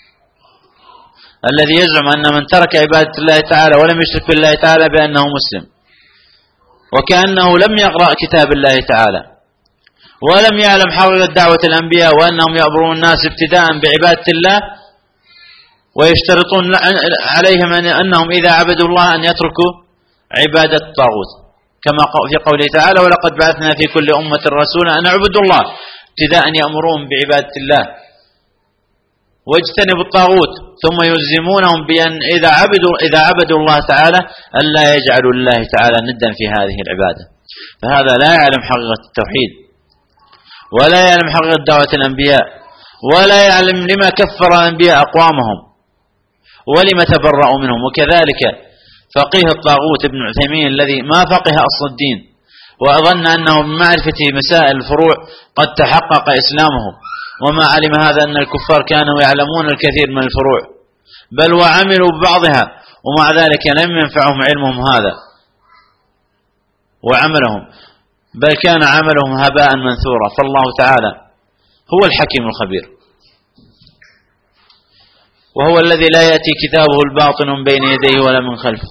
الذي يزعم أن من ترك عبادة الله تعالى ولم يشرك بالله تعالى بأنه مسلم، وكأنه لم يقرأ كتاب الله تعالى ولم يعلم حقيقة دعوة الأنبياء وأنهم يأمرون الناس ابتداء بعبادة الله، ويشترطون عليهم أنهم إذا عبدوا الله أن يتركوا عبادة الطاغوت، كما في قوله تعالى ولقد بعثنا في كل أمة رسولا أن اعبدوا الله، ابتداء يأمرون بعبادة الله واجتنبوا الطاغوت، ثم يلزمونهم بأن إذا عبدوا الله تعالى ألا يجعلوا لله تعالى ندا في هذه العبادة. فهذا لا يعلم حقيقة التوحيد، ولا يعلم حقيقة دعوة الأنبياء، ولا يعلم لما كفر الأنبياء أقوامهم ولما تبرأوا منهم. وكذلك فقيه الطاغوت ابن عثيمين الذي ما فقه أصل الدين وأظن أنه بمعرفة مسائل الفروع قد تحقق إسلامه، وما علم هذا أن الكفار كانوا يعلمون الكثير من الفروع بل وعملوا ببعضها، ومع ذلك لم ينفعهم علمهم هذا وعملهم، بل كان عملهم هباء منثورا. فالله تعالى هو الحكيم الخبير، وهو الذي لا يأتي كتابه الباطن من بين يديه ولا من خلفه،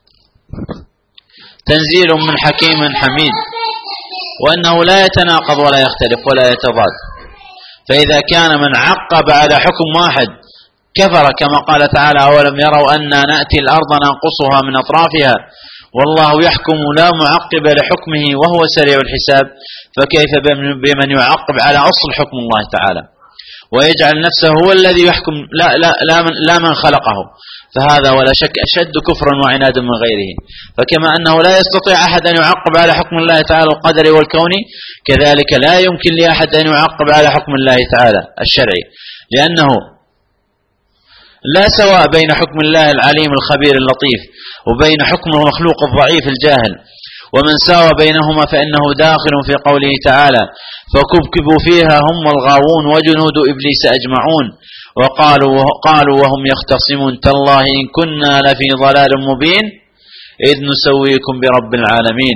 تنزيل من حكيم حميد، وأنه لا يتناقض ولا يختلف ولا يتضاد. فإذا كان من عقب على حكم واحد كفر، كما قال تعالى أولم يروا أنا نأتي الأرض ننقصها من أطرافها والله يحكم لا معقب لحكمه وهو سريع الحساب، فكيف بمن يعقب على أصل حكم الله تعالى ويجعل نفسه هو الذي يحكم لا من خلقه، فهذا ولا شك أشد كفرا وعنادا من غيره. فكما أنه لا يستطيع أحد أن يعقب على حكم الله تعالى القدري والكوني، كذلك لا يمكن لأحد أن يعقب على حكم الله تعالى الشرعي، لأنه لا سواء بين حكم الله العليم الخبير اللطيف وبين حكم المخلوق الضعيف الجاهل. ومن ساوى بينهما فإنه داخل في قوله تعالى: فكبكبوا فيها هم والغاوون وجنود إبليس أجمعون وقالوا وهم يختصمون: تالله إن كنا لفي ضلال مبين إذ نسويكم برب العالمين.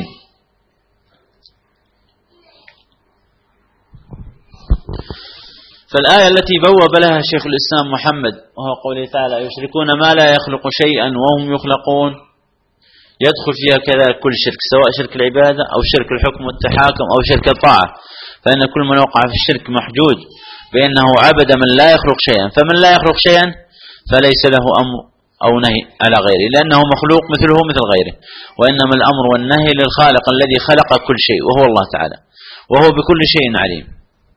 فالآية التي بوب لها شيخ الإسلام محمد وهو قوله تعالى: يشركون ما لا يخلق شيئا وهم يخلقون، يدخل فيها كذا كل شرك، سواء شرك العبادة أو شرك الحكم والتحاكم أو شرك الطاعة، فإن كل من وقع في الشرك محجوج بأنه عبد من لا يخلق شيئا، فمن لا يخلق شيئا فليس له أمر أو نهي على غيره، لأنه مخلوق مثله مثل غيره، وإنما الأمر والنهي للخالق الذي خلق كل شيء وهو الله تعالى، وهو بكل شيء عليم.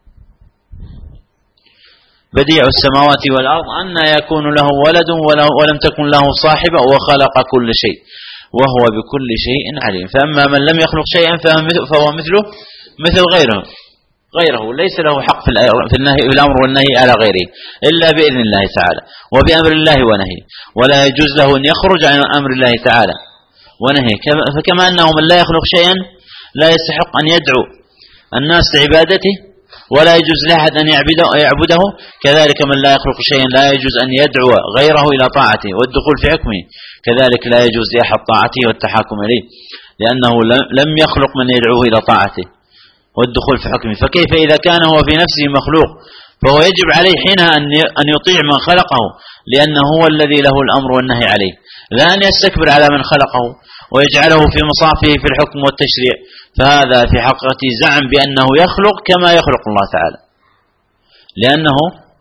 بديع السماوات والأرض أن يكون له ولد ولم تكن له صاحبة وخلق كل شيء وهو بكل شيء عليم. فأما من لم يخلق شيئا فهو مثله مثل غيره ليس له حق في الأمر والنهي على غيره إلا بإذن الله تعالى وبأمر الله ونهيه، ولا يجوز له أن يخرج عن أمر الله تعالى ونهيه. فكما أنه من لا يخلق شيئا لا يستحق أن يدعو الناس لعبادته ولا يجوز لأحد أن يعبده، كذلك من لا يخلق شيئا لا يجوز أن يدعو غيره إلى طاعته والدخول في حكمه، كذلك لا يجوز لأحد طاعته والتحاكم إليه، لأنه لم يخلق من يدعوه إلى طاعته والدخول في حكمه. فكيف إذا كان هو في نفسه مخلوق؟ فهو يجب عليه حينها أن يطيع من خلقه، لأنه هو الذي له الأمر والنهي عليه، لا أن يستكبر على من خلقه ويجعله في مصافه في الحكم والتشريع، فهذا في حقيقة زعم بأنه يخلق كما يخلق الله تعالى، لأنه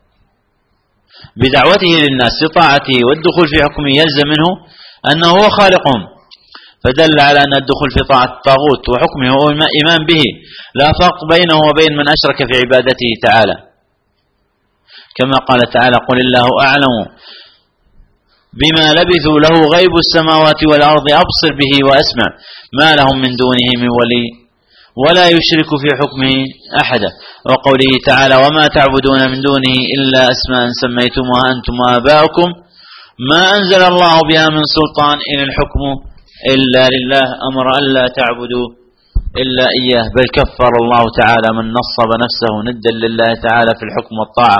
بدعوته للناس لطاعته والدخول في حكمه يلزم منه أنه هو خالقهم، فدل على أن الدخول في طاعة الطاغوت وحكمه هو إيمان به، لا فرق بينه وبين من أشرك في عبادته تعالى، كما قال تعالى: قل الله أعلم بما لبثوا له غيب السماوات والأرض أبصر به وأسمع ما لهم من دونه من ولي ولا يشرك في حكمه أحدا. وقوله تعالى: وما تعبدون من دونه إلا أسماء سميتموها أنتم وآباؤكم ما أنزل الله بها من سلطان إن الحكم إلا لله أمر ألا تعبدوا إلا إياه، بل كفر الله تعالى من نصب نفسه ندا لله تعالى في الحكم والطاعة،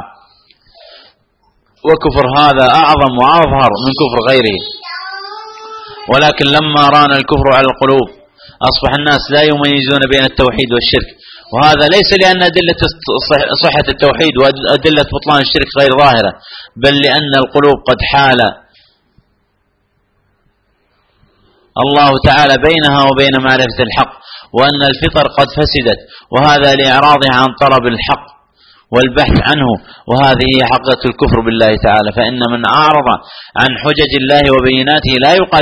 وكفر هذا أعظم وأظهر من كفر غيره. ولكن لما ران الكفر على القلوب أصبح الناس لا يميزون بين التوحيد والشرك، وهذا ليس لأن أدلة صحة التوحيد وأدلة بطلان الشرك غير ظاهرة، بل لأن القلوب قد حال الله تعالى بينها وبين معرفة الحق، وأن الفطر قد فسدت، وهذا لإعراضها عن طلب الحق والبحث عنه، وهذه هي حقيقة الكفر بالله تعالى. فإن من أعرض عن حجج الله وبيناته لا يقول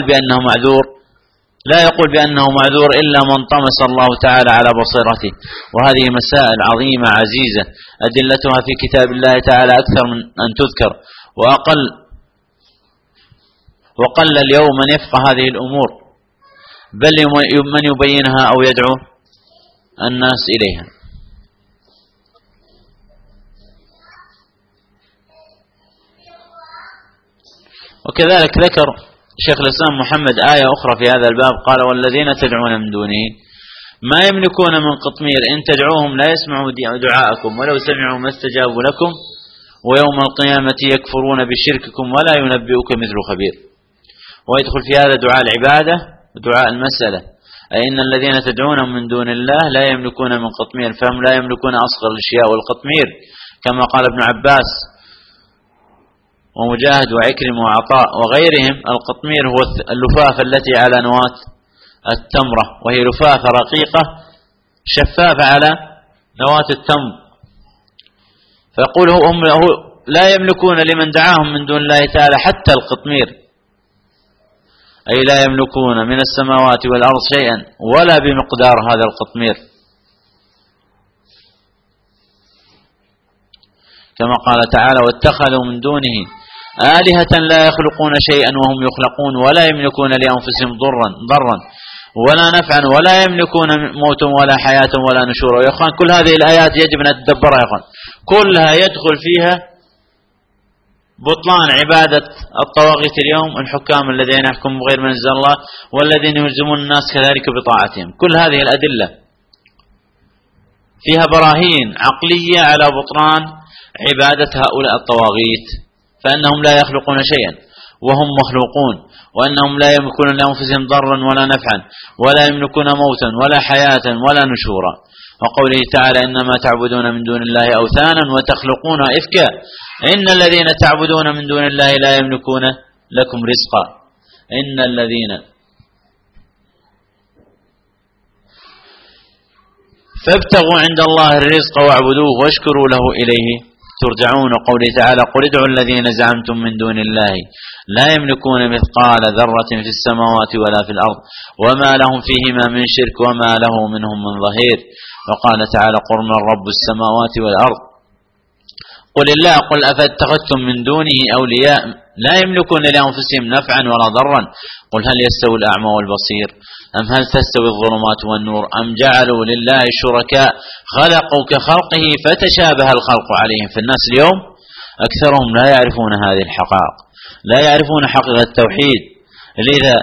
بأنه معذور إلا من طمس الله تعالى على بصيرته. وهذه مسائل عظيمة عزيزة أدلتها في كتاب الله تعالى أكثر من أن تذكر، وقل اليوم من يفقه هذه الأمور، بل من يبينها أو يدعو الناس إليها. وكذلك ذكر شيخ الإسلام محمد آية أخرى في هذا الباب، قال: والذين تدعون من دونه ما يملكون من قطمير إن تدعوهم لا يسمعوا دعاءكم ولو سمعوا ما استجابوا لكم ويوم القيامة يكفرون بشرككم ولا ينبئك مثل خبير. ويدخل في هذا دعاء العبادة ودعاء المسألة، أي إن الذين تدعونهم من دون الله لا يملكون من قطمير، فهم لا يملكون أصغر الأشياء والقطمير، كما قال ابن عباس ومجاهد وعكرم وعطاء وغيرهم. القطمير هو اللفافة التي على نواة التمرة، وهي لفافة رقيقة شفافة على نواة التمر، فيقول هم لا يملكون لمن دعاهم من دون الله تعالى حتى القطمير، أي لا يملكون من السماوات والأرض شيئا ولا بمقدار هذا القطمير، كما قال تعالى: واتخذوا من دونه آلهة لا يخلقون شيئا وهم يخلقون ولا يملكون لأنفسهم ضرا ولا نفعا ولا يملكون موتا ولا حياة ولا نشورا. يا أخوان كل هذه الآيات يجب أن نتدبرها، يا أخوان كلها يدخل فيها بطلان عبادة الطواغيت اليوم، الحكام الذين يحكمون بغير ما أنزل الله، والذين يلزمون الناس كذلك بطاعتهم. كل هذه الأدلة فيها براهين عقلية على بطلان عبادة هؤلاء الطواغيت، فإنهم لا يخلقون شيئا وهم مخلوقون، وأنهم لا يملكون لأنفسهم ضرا ولا نفعا، ولا يملكون موتا ولا حياة ولا نشورا. وقوله تعالى: إنما تعبدون من دون الله أوثانا وتخلقون إفكا إن الذين تعبدون من دون الله لا يملكون لكم رزقا. إن الذين فابتغوا عند الله الرزق واعبدوه واشكروا له إليه ترجعون. وقوله تعالى: قل ادعوا الذين زعمتم من دون الله لا يملكون مثقال ذرة في السماوات ولا في الأرض وما لهم فيهما من شرك وما له منهم من ظهير. وقال تعالى: قل من رب السماوات والأرض قل الله قل أفاتخذتم من دونه أولياء لا يملكون لأنفسهم نفعا ولا ضرا قل هل يستوي الأعمى والبصير أم هل تستوي الظلمات والنور أم جعلوا لله شركاء خلقوا كخلقه فتشابه الخلق عليهم. في الناس اليوم أكثرهم لا يعرفون هذه الحقائق، لا يعرفون حقيقة التوحيد، لذا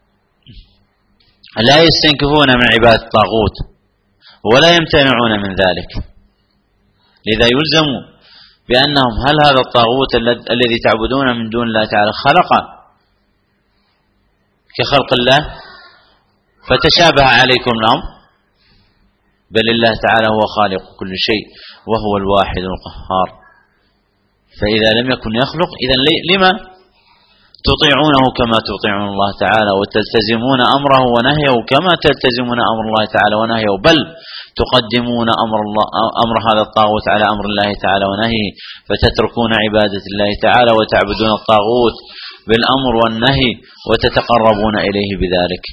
لا يستنكفون من عبادة الطاغوت ولا يمتنعون من ذلك. لذا يلزموا بأنهم هل هذا الطاغوت الذي تعبدون من دون الله تعالى خلق كخلق الله فتشابه عليكم الأمر؟ بل الله تعالى هو خالق كل شيء وهو الواحد القهار. فإذا لم يكن يخلق إذن لما تطيعونه كما تطيعون الله تعالى وتلتزمون أمره ونهيه كما تلتزمون أمر الله تعالى ونهيه، بل تقدمون أمر هذا الطاغوت على أمر الله تعالى ونهيه، فتتركون عبادة الله تعالى وتعبدون الطاغوت بالأمر والنهي وتتقربون إليه بذلك.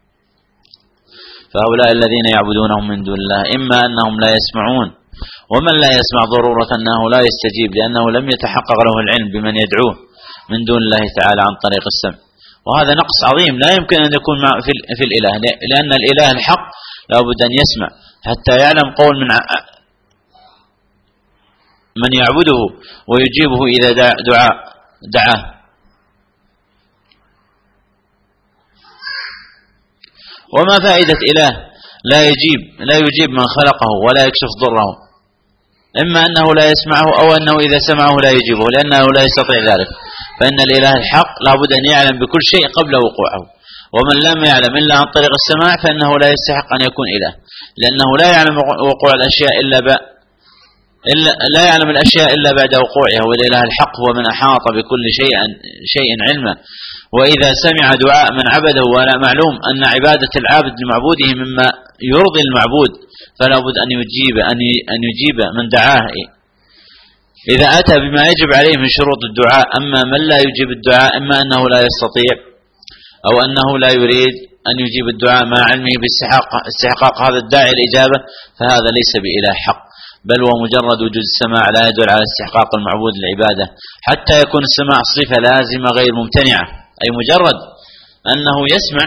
فهؤلاء الذين يعبدونهم من دون الله إما أنهم لا يسمعون، ومن لا يسمع ضرورة أنه لا يستجيب لأنه لم يتحقق له العلم بمن يدعوه من دون الله تعالى عن طريق السمع، وهذا نقص عظيم لا يمكن أن يكون في الإله، لأن الإله الحق لا بد أن يسمع حتى يعلم قول من يعبده ويجيبه إذا دعاه. وما فائدة إله لا يجيب من خلقه ولا يكشف ضره؟ إما أنه لا يسمعه أو أنه إذا سمعه لا يجيبه لأنه لا يستطيع ذلك. فإن الإله الحق لا بد أن يعلم بكل شيء قبل وقوعه، ومن لم يعلم إلا عن طريق السماع فإنه لا يستحق أن يكون إله، لأنه لا يعلم وقوع الأشياء لا يعلم الأشياء إلا بعد وقوعها. والإله الحق هو من أحاط بكل شيء علما. وإذا سمع دعاء من عبده ولا معلوم أن عبادة العابد لمعبوده مما يرضي المعبود فلا بد أن يجيب من دعاه إذا أتى بما يجب عليه من شروط الدعاء. أما من لا يجيب الدعاء إما أنه لا يستطيع أو أنه لا يريد أن يجيب الدعاء مع علمه باستحقاق هذا الداعي الإجابة، فهذا ليس بإله حق، بل هو مجرد وجود السماع لا يدل على استحقاق المعبود العبادة، حتى يكون السماع صفة لازمة غير ممتنعة. أي مجرد أنه يسمع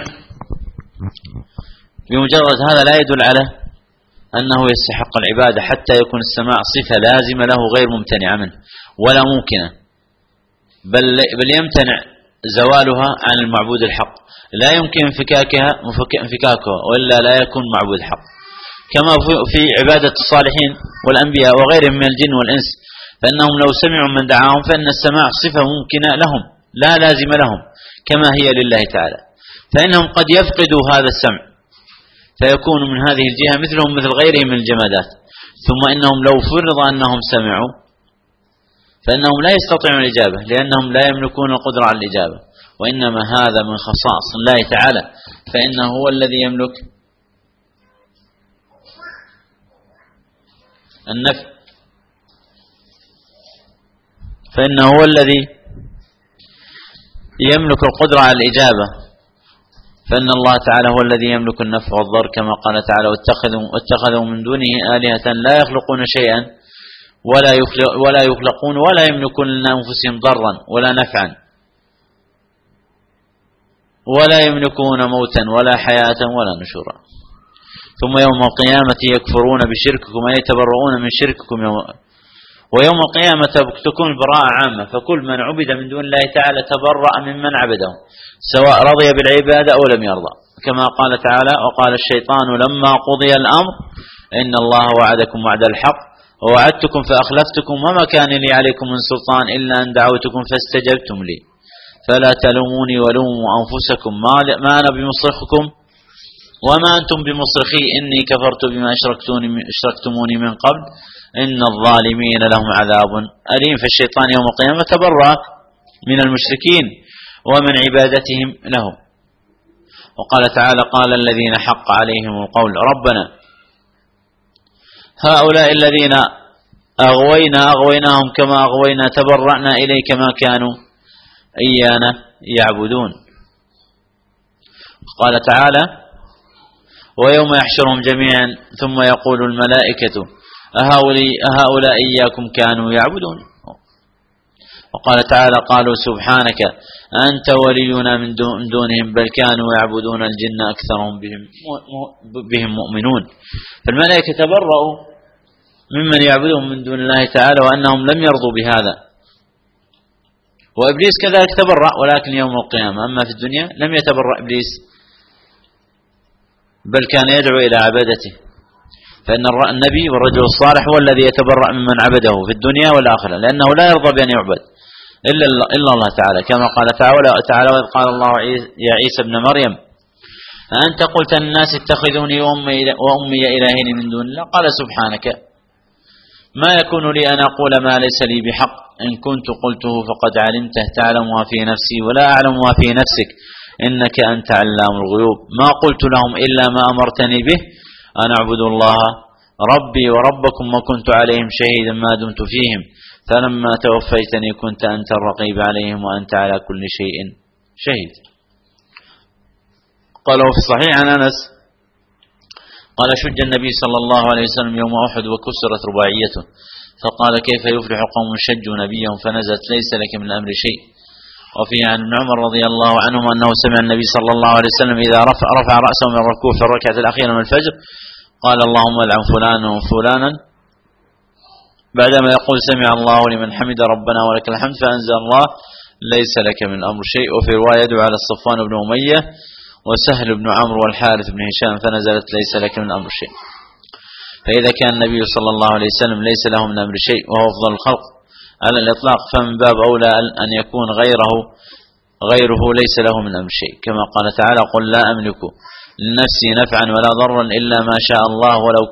بمجرد هذا لا يدل على أنه يستحق العبادة، حتى يكون السماع صفة لازمة له غير ممتنعة منه ولا ممكنة، بل يمتنع زوالها عن المعبود الحق، لا يمكن انفكاكها وإلا لا يكون معبود حق. كما في عبادة الصالحين والأنبياء وغيرهم من الجن والإنس، فإنهم لو سمعوا من دعاهم فإن السماع صفة ممكنة لهم لا لازم لهم كما هي لله تعالى، فإنهم قد يفقدوا هذا السمع فيكون من هذه الجهة مثلهم مثل غيرهم من الجمادات. ثم إنهم لو فرض أنهم سمعوا فإنهم لا يستطيعون الإجابة لأنهم لا يملكون القدرة على الإجابة، وإنما هذا من خصائص الله تعالى، فإنه هو الذي يملك النفع، فإنه هو الذي يملك القدرة على الإجابة، فإن الله تعالى هو الذي يملك النفع والضر كما قال تعالى: واتخذوا من دونه آلهة لا يخلقون شيئا ولا يخلقون ولا يملكون لأنفسهم ضرا ولا نفعا ولا يملكون موتا ولا حياة ولا نشورا. ثم يوم القيامة يكفرون بشرككم أي يتبرؤون من شرككم ويوم القيامة تكون البراءة عامة، فكل من عبد من دون الله تعالى تبرأ ممن عبده سواء رضي بالعبادة أو لم يرضى، كما قال تعالى: وقال الشيطان لما قضي الأمر إن الله وعدكم وعد الحق ووعدتكم فأخلفتكم وما كان لي عليكم من سلطان إلا أن دعوتكم فاستجبتم لي فلا تلوموني ولوموا أنفسكم ما أنا بمصرخكم وما أنتم بمصرخي إني كفرت بما اشركتموني من قبل إن الظالمين لهم عذاب أليم. فالشيطان يوم القيامة تبرأ من المشركين ومن عبادتهم لهم. وقال تعالى: قال الذين حق عليهم القول ربنا هؤلاء الذين أغويناهم كما أغوينا تبرأنا إليك ما كانوا إيانا يعبدون. قال تعالى: ويوم يحشرهم جميعا ثم يقول الملائكة أهؤلاء إياكم كانوا يعبدون. وقال تعالى: قالوا سبحانك أنت ولينا من دونهم بل كانوا يعبدون الجن أكثرهم بهم مؤمنون. فالملائكة تبرأوا ممن يعبدهم من دون الله تعالى وأنهم لم يرضوا بهذا، وإبليس كذلك تبرأ ولكن يوم القيامة. أما في الدنيا لم يتبرأ إبليس بل كان يدعو إلى عبادته، فإن النبي والرجل الصالح هو الذي يتبرأ ممن عبده في الدنيا والآخرة، لأنه لا يرضى بأن يعبد إلا الله تعالى، كما قال تعالى: وإذ قال الله يا عيسى ابن مريم أنت قلت الناس اتخذوني وأمي إلهين من دون الله قال سبحانك ما يكون لي أن أقول ما ليس لي بحق إن كنت قلته فقد علمته تعلمها في نفسي ولا أعلمها في نفسك إنك أنت علام الغيوب ما قلت لهم إلا ما أمرتني به أن أعبدوا الله ربي وربكم وكنت عليهم شهيدا ما دمت فيهم فلما توفيتني كنت أنت الرقيب عليهم وأنت على كل شيء شهيد. قالوا في الصحيح عن أنس قال: شج النبي صلى الله عليه وسلم يوم أحد وكسرت رباعيته فقال: كيف يفلح قوم شجوا نبيهم فنزلت ليس لك من الأمر شيء. وفيه عن ابن عمر رضي الله عنهما أنه سمع النبي صلى الله عليه وسلم إذا رفع رأسه من الركوع في الركعة الأخيرة من الفجر قال: اللهم العن فلانا وفلانا، بعدما يقول سمع الله لمن حمد ربنا ولك الحمد فأنزل الله ليس لك من الأمر شيء. وفي رواية يدعو على الصفوان بن أمية وسهل بن عمرو والحارث بن هشام فنزلت ليس لك من الأمر شيء. فإذا كان النبي صلى الله عليه وسلم ليس له من الأمر شيء وهو أفضل الخلق على الإطلاق فمن باب أولى أن يكون غيره ليس له من الأمر شيء، كما قال تعالى: قل لا أملك لنفسي نفعا ولا ضرا إلا ما شاء الله ولو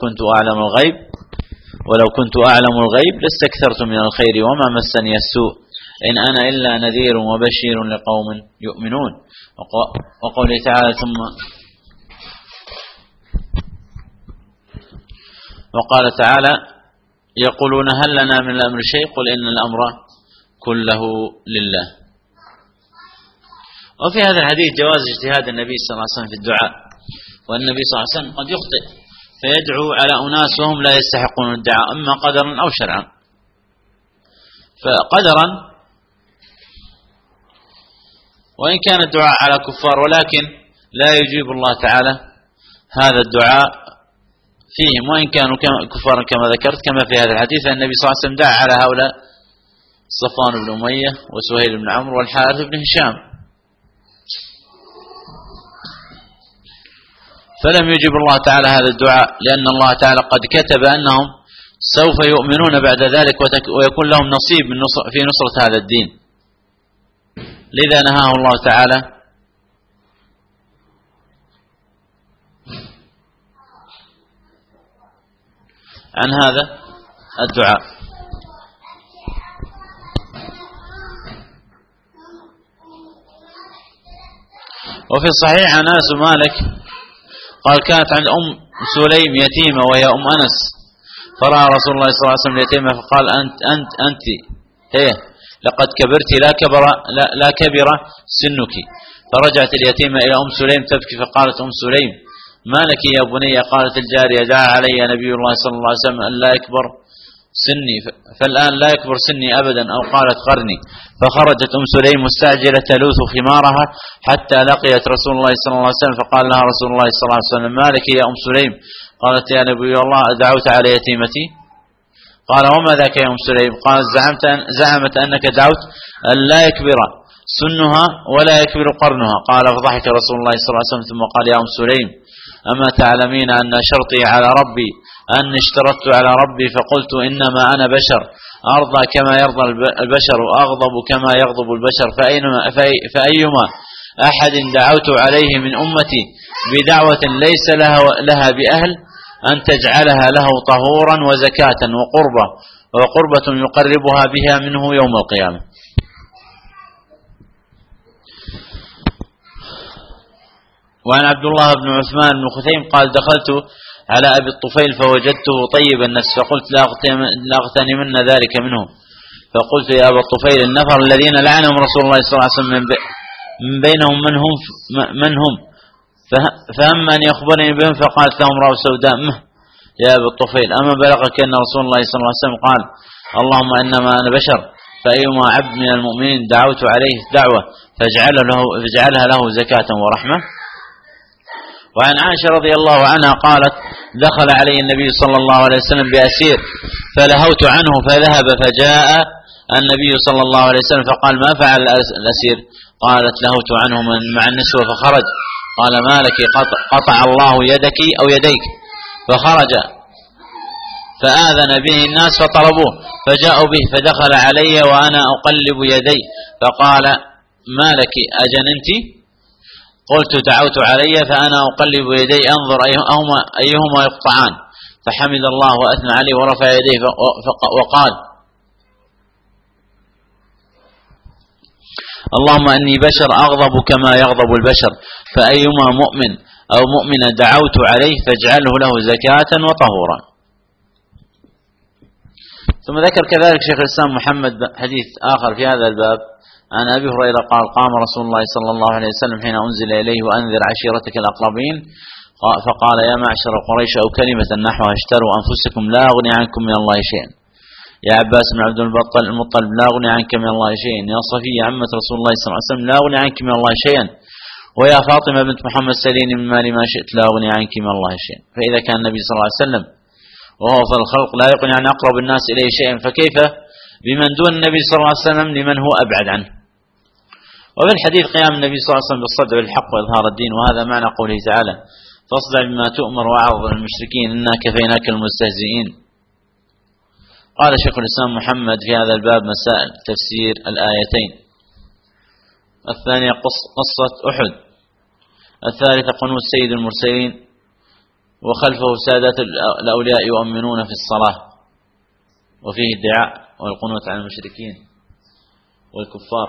كنت أعلم الغيب لاستكثرت من الخير وما مسني السوء إن أنا إلا نذير وبشير لقوم يؤمنون. وقوله تعالى: وقال تعالى: يقولون هل لنا من الأمر شيء قل إن الأمر كله لله. وفي هذا الحديث جواز اجتهاد النبي صلى الله عليه وسلم في الدعاء، والنبي صلى الله عليه وسلم قد يخطئ فيدعو على أناس وهم لا يستحقون الدعاء إما قدرا أو شرعا. فقدرا وإن كان الدعاء على كفار ولكن لا يجيب الله تعالى هذا الدعاء فيهم وإن كانوا كفارا كما ذكرت، كما في هذا الحديث أن النبي صلى الله عليه وسلم دعا على هؤلاء صفوان بن أمية وسهيل بن عمرو والحارث بن هشام فلم يجب الله تعالى هذا الدعاء، لأن الله تعالى قد كتب أنهم سوف يؤمنون بعد ذلك ويكون لهم نصيب في نصرة هذا الدين، لذا نهاه الله تعالى عن هذا الدعاء. وفي الصحيح عن أنس مالك قال: كانت عند سليم يتيمة وهي أنس فرأى رسول الله صلى الله عليه وسلم اليتيمة فقال: أنت هي لقد كبرت لا كبر سنك. فرجعت اليتيمة إلى سليم تبكي فقالت سليم: ما لك يا بني؟ قالت الجارية: دعا علي نبي الله صلى الله عليه وسلم أن لا يكبر سني فالآن لا يكبر سني أبدا، أو قالت قرني. فخرجت سليم مستعجلة تلوث خمارها حتى لقيت رسول الله صلى الله عليه وسلم فقال لها رسول الله صلى الله عليه وسلم: ما لك يا سليم؟ قالت: يا نبي الله أدعوت على يتيمتي؟ قال وما ذاك يا أم سليم؟ قال زعمت أنك دعوت أن لا يكبر سنها ولا يكبر قرنها. قال فضحك رسول الله صلى الله عليه وسلم ثم قال يا أم سليم أما تعلمين أن شرطي على ربي أني اشترطت على ربي فقلت إنما أنا بشر أرضى كما يرضى البشر وأغضب كما يغضب البشر، فأيما أحد دعوت عليه من أمتي بدعوة ليس لها بأهل أن تجعلها له طهورا وزكاة وقربة يقربها بها منه يوم القيامة. وعن عبد الله بن عثمان بن خثيم قال دخلت على أبي الطفيل فوجدته طيب النفس فقلت لا أغتنمن ذلك منه، فقلت يا أبا الطفيل النفر الذين لعنهم رسول الله صلى الله عليه وسلم من بينهم من هم فهم أن يخبرني بهم، فقالت لهم رأوا سوداء يا أبا الطفيل أما بلغك أن رسول الله صلى الله عليه وسلم قال اللهم إنما أنا بشر فأيما عبد من المؤمنين دعوت عليه دعوة فاجعلها له زكاة ورحمة. وعن عائشة رضي الله عنها قالت دخل علي النبي صلى الله عليه وسلم بأسير فلهوت عنه فذهب، فجاء النبي صلى الله عليه وسلم فقال ما فعل الأسير؟ قالت لهوت عنه مع النسوة فخرج. قال ما لك؟ قطع الله يدك أو يديك. فخرج فآذن به الناس فطلبوه فجاءوا به فدخل علي وأنا أقلب يدي فقال ما لك أجننت؟ قلت دعوت علي فأنا أقلب يدي أنظر أيهما يقطعان، فحمد الله وأثنى عليه ورفع يديه وقال اللهم إني بشر أغضب كما يغضب البشر، فأيما مؤمن أو مؤمنة دعوت عليه فاجعله له زكاة وطهورا. ثم ذكر كذلك شيخ الإسلام محمد حديث آخر في هذا الباب عن أبي هريرة قال قام رسول الله صلى الله عليه وسلم حين أنزل إليه وأنذر عشيرتك الأقربين فقال يا معشر قريش أو كلمة نحوها اشتروا أنفسكم لا أغني عنكم من الله شيئا، يا عباس بن عبد المطلب لا أغني عنك من الله شيئا، يا صفية عمة رسول الله صلى الله عليه وسلم لا أغني عنك من الله شيئا، ويا فاطمة بنت محمد سليني من مالي ما شئت لا أغني عنك من الله شيئا. فإذا كان النبي صلى الله عليه وسلم وهو أفضل الخلق لا يغني عن أقرب الناس إليه شيئا، فكيف بمن دون النبي صلى الله عليه وسلم لمن هو أبعد عنه؟ وفي الحديث قيام النبي صلى الله عليه وسلم بالصدع بالحق وإظهار الدين، وهذا معنى قوله تعالى فاصدع بما تؤمر وأعرض عن المشركين إنا كفيناك المستهزئين. قال شيخ الإسلام محمد في هذا الباب مسائل تفسير الآيتين: الثانية قصة أحد، الثالثة قنوت سيد المرسلين وخلفه سادات الأولياء يؤمنون في الصلاة، وفيه الدعاء والقنوت على المشركين والكفار.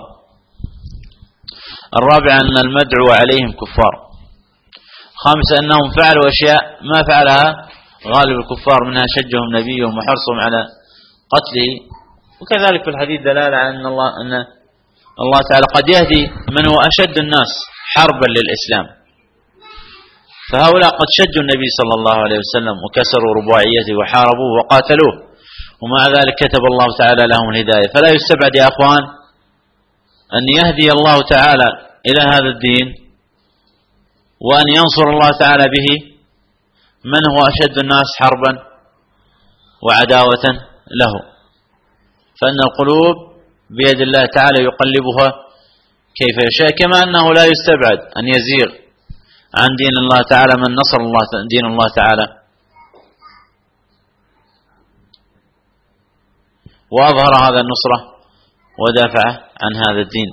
الرابع أن المدعو عليهم كفار. خامسة أنهم فعلوا أشياء ما فعلها غالب الكفار، منها شجهم نبيهم وحرصهم على قتله. وكذلك في الحديث دلالة على أن الله تعالى قد يهدي من هو أشد الناس حربا للإسلام، فهؤلاء قد شجوا النبي صلى الله عليه وسلم وكسروا رباعيته وحاربوه وقاتلوه، ومع ذلك كتب الله تعالى لهم الهداية. فلا يستبعد يا أخوان أن يهدي الله تعالى إلى هذا الدين وأن ينصر الله تعالى به من هو أشد الناس حربا وعداوة له، فإن القلوب بيد الله تعالى يقلبها كيف يشاء، كما أنه لا يستبعد أن يزيغ عن دين الله تعالى من نصر الله دين الله تعالى وأظهر هذا النصرة ودافع عن هذا الدين.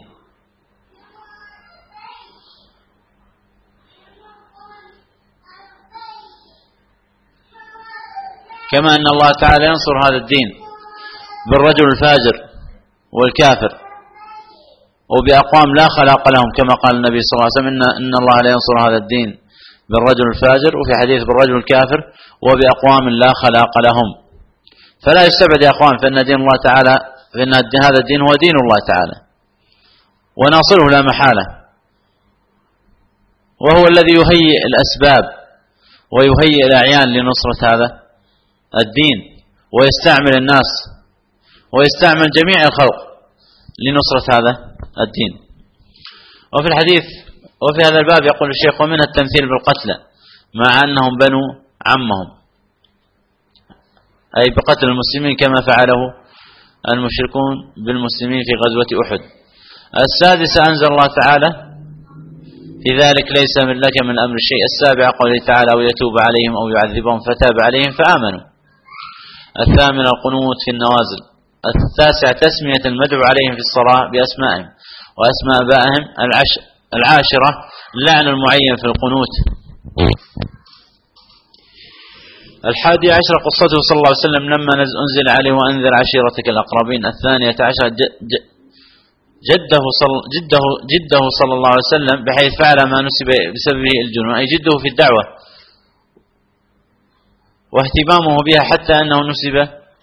كما أن الله تعالى ينصر هذا الدين بالرجل الفاجر والكافر وبأقوام لا خلاق لهم، كما قال النبي صلى الله عليه وسلم إن الله لا ينصر هذا الدين بالرجل الفاجر، وفي حديث بالرجل الكافر وبأقوام لا خلاق لهم. فلا يستبعد يا أخوان فإن دين الله تعالى فإن هذا الدين هو دين الله تعالى وناصره لا محالة، وهو الذي يهيئ الأسباب ويهيئ الأعيان لنصرة هذا الدين، ويستعمل الناس ويستعمل جميع الخلق لنصرة هذا الدين. وفي الحديث وفي هذا الباب يقول الشيخ ومن التمثيل بالقتلى مع أنهم بنو عمهم، أي بقتل المسلمين كما فعله المشركون بالمسلمين في غزوة أحد. السادسة أنزل الله تعالى في ذلك ليس لك من الأمر شيء. السابعة قوله تعالى أو يتوب عليهم أو يعذبهم فتاب عليهم فآمنوا. الثامنة القنوت في النوازل. التاسعة تسمية المدعو عليهم في الصلاة بأسمائهم وأسماء آبائهم. العاشرة اللعن المعين في القنوت. 11 قصته صلى الله عليه وسلم لما أنزل عليه وأنذر عشيرتك الأقربين. 12 جده صلى الله عليه وسلم بحيث فعل ما نسب بسببه الجنون، أي جده في الدعوة واهتمامه بها حتى أنه نسب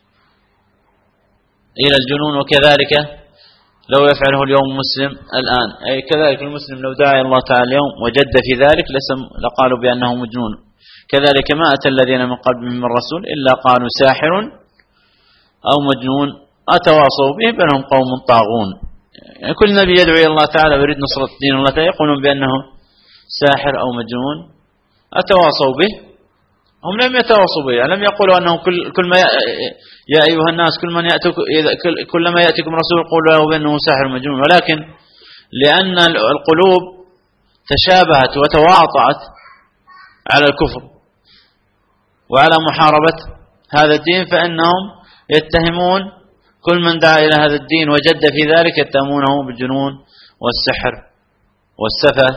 إلى الجنون. وكذلك لو يفعله اليوم مسلم الآن، أي كذلك المسلم لو دعا الله تعالى اليوم وجد في ذلك لقالوا بأنه مجنون. كذلك ما أتى الذين من قبلهم من رسول إلا قالوا ساحر أو مجنون أتواصوا به بل هم قوم طاغون. يعني كل نبي يدعو إلى الله تعالى ويريد نصرة دين الله تعالى يقولون بأنه ساحر أو مجنون أتواصوا به. هم لم يتواصوا به، لم يقولوا أنه كل ما يا أيها الناس كلما يأتيكم رسول قولوا له بأنه ساحر مجنون، ولكن لأن القلوب تشابهت وتواطأت على الكفر وعلى محاربة هذا الدين، فإنهم يتهمون كل من دعا إلى هذا الدين وجد في ذلك يتهمونه بالجنون والسحر والسفه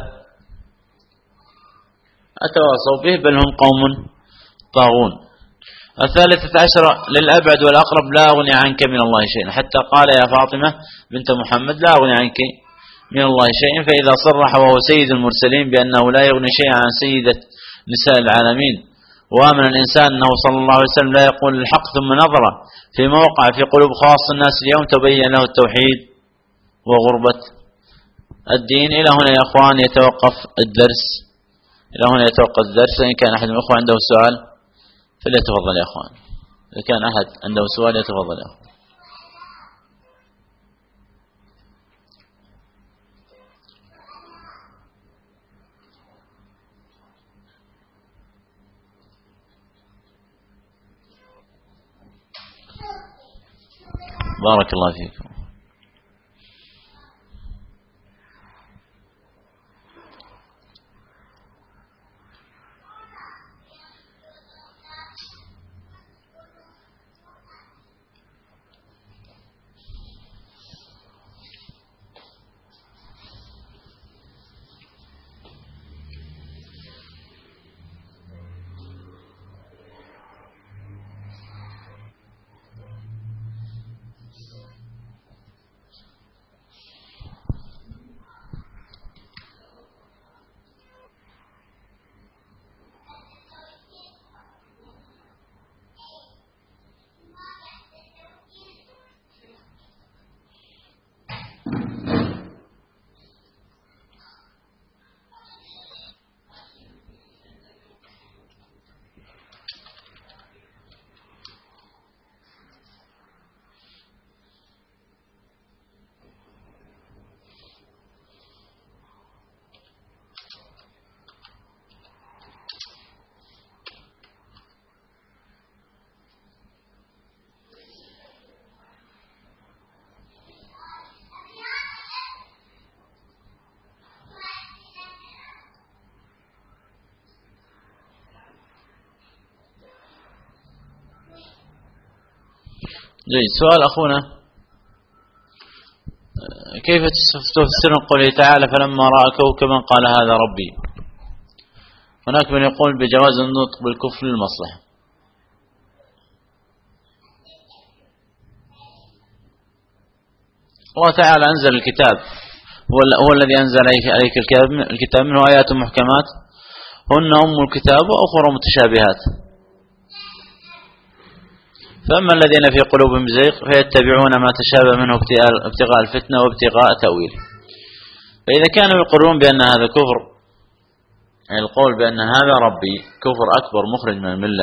أتواصوا به بل هم قوم طاغون. 13 للأبعد والأقرب لا أغني عنك من الله شيئا، حتى قال يا فاطمة بنت محمد لا أغني عنك من الله شيئا. فإذا صرح وهو سيد المرسلين بأنه لا يغني شيئا عن سيدة نساء العالمين، وآمن الإنسان أنه صلى الله عليه وسلم لا يقول الحق ثم نظر في موقع في قلوب خاص الناس اليوم تبين له التوحيد وغربة الدين. إلى هنا يا أخوان يتوقف الدرس، إلى هنا يتوقف الدرس. فإن كان أحد من الأخوة عنده سؤال فليتفضل يا أخوان. إذا كان أحد عنده سؤال يتفضل يا أخوان. بارك الله فيكم. جيد. سؤال أخونا كيف تفسر قوله تعالى فلما رأى كوكبا قال هذا ربي؟ هناك من يقول بجواز النطق بالكفر للمصلحة. الله تعالى أنزل الكتاب، هو الذي أنزل عليك الكتاب منه آيات محكمات هن أم الكتاب وأخرى متشابهات. فأما الذين في قلوبهم زيغ فيتبعون ما تشابه منه ابتغاء الفتنة وابتغاء تأويله. فإذا كانوا يقرون بأن هذا كفر، يعني القول بأن هذا ربي كفر أكبر مخرج من الملة،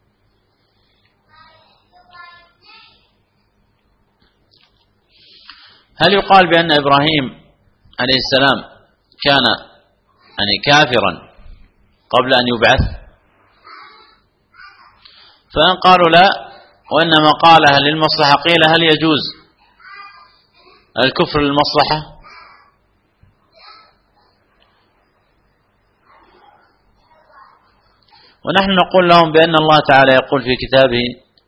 هل يقال بأن إبراهيم عليه السلام كان يعني كافرا قبل أن يبعث؟ فإن قالوا لا وإنما قالها للمصلحة. قيل هل يجوز الكفر للمصلحة؟ ونحن نقول لهم بأن الله تعالى يقول في كتابه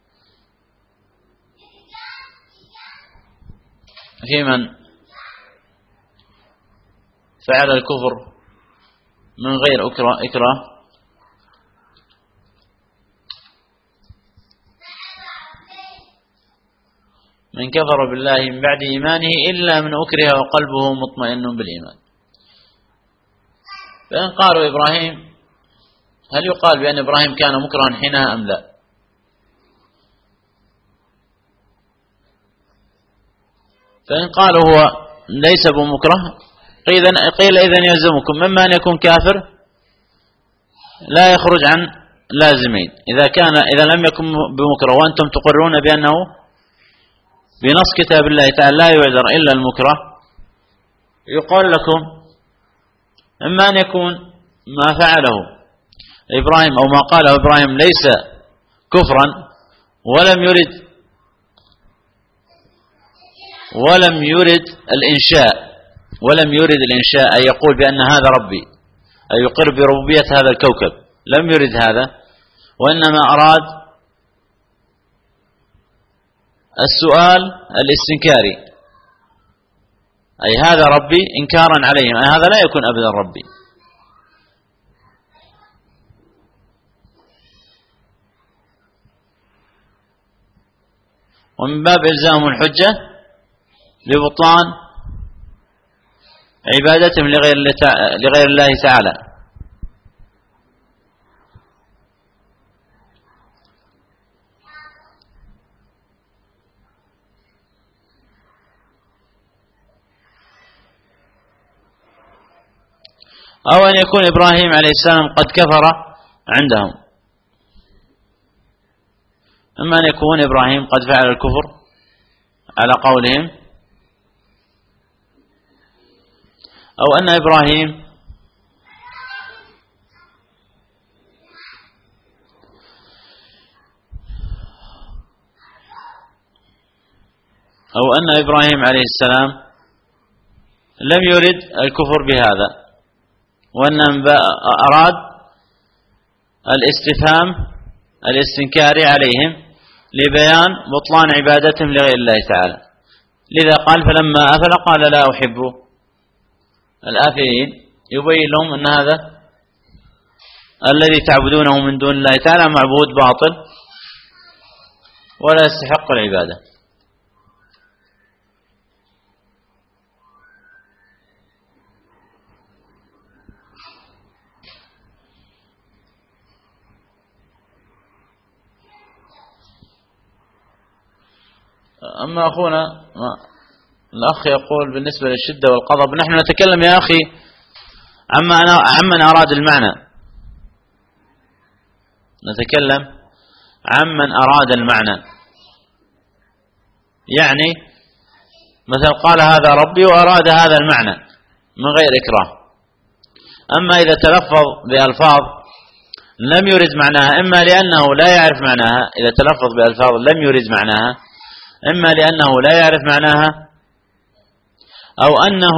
في من فعل الكفر من غير إكراه من كفر بالله من بعد إيمانه إلا من أكره وقلبه مطمئن بالإيمان. فإن قالوا إبراهيم، هل يقال بأن إبراهيم كان مكرها حينها أم لا؟ فإن قالوا هو ليس بمكره قيل إذن يلزمكم مما أن يكون كافر لا يخرج عن لازمين. إذا لم يكن بمكره وأنتم تقرون بأنه بنص كتاب الله تعالى لا يعذر إلا المكره، يقول لكم إما أن يكون ما فعله إبراهيم أو ما قاله إبراهيم ليس كفرا ولم يرد الإنشاء أي يقول بأن هذا ربي أي يقر بربوبية هذا الكوكب، لم يرد هذا، وإنما أراد السؤال الاستنكاري أي هذا ربي إنكارا عليهم، أي هذا لا يكون أبدا ربي. ومن باب إلزام الحجة لبطلان عبادتهم لغير الله تعالى. أو أن يكون إبراهيم عليه السلام قد كفر عندهم، إما أن يكون إبراهيم قد فعل الكفر على قولهم، أو أن إبراهيم عليه السلام لم يرد الكفر بهذا، وأنما أراد الاستفهام الاستنكاري عليهم لبيان بطلان عبادتهم لغير الله تعالى. لذا قال فلما أفل قال لا أحب الآفلين، يبين لهم أن هذا الذي تعبدونه من دون الله تعالى معبود باطل ولا يستحق العبادة. أما أخونا الأخ يقول بالنسبة للشدة والغضب، نحن نتكلم يا أخي عمن أراد المعنى، نتكلم عمن أراد المعنى، يعني مثلا قال هذا ربي وأراد هذا المعنى من غير إكراه. أما إذا تلفظ بألفاظ لم يرد معناها، إما لأنه لا يعرف معناها، إذا تلفظ بألفاظ لم يرد معناها إما لأنه لا يعرف معناها أو أنه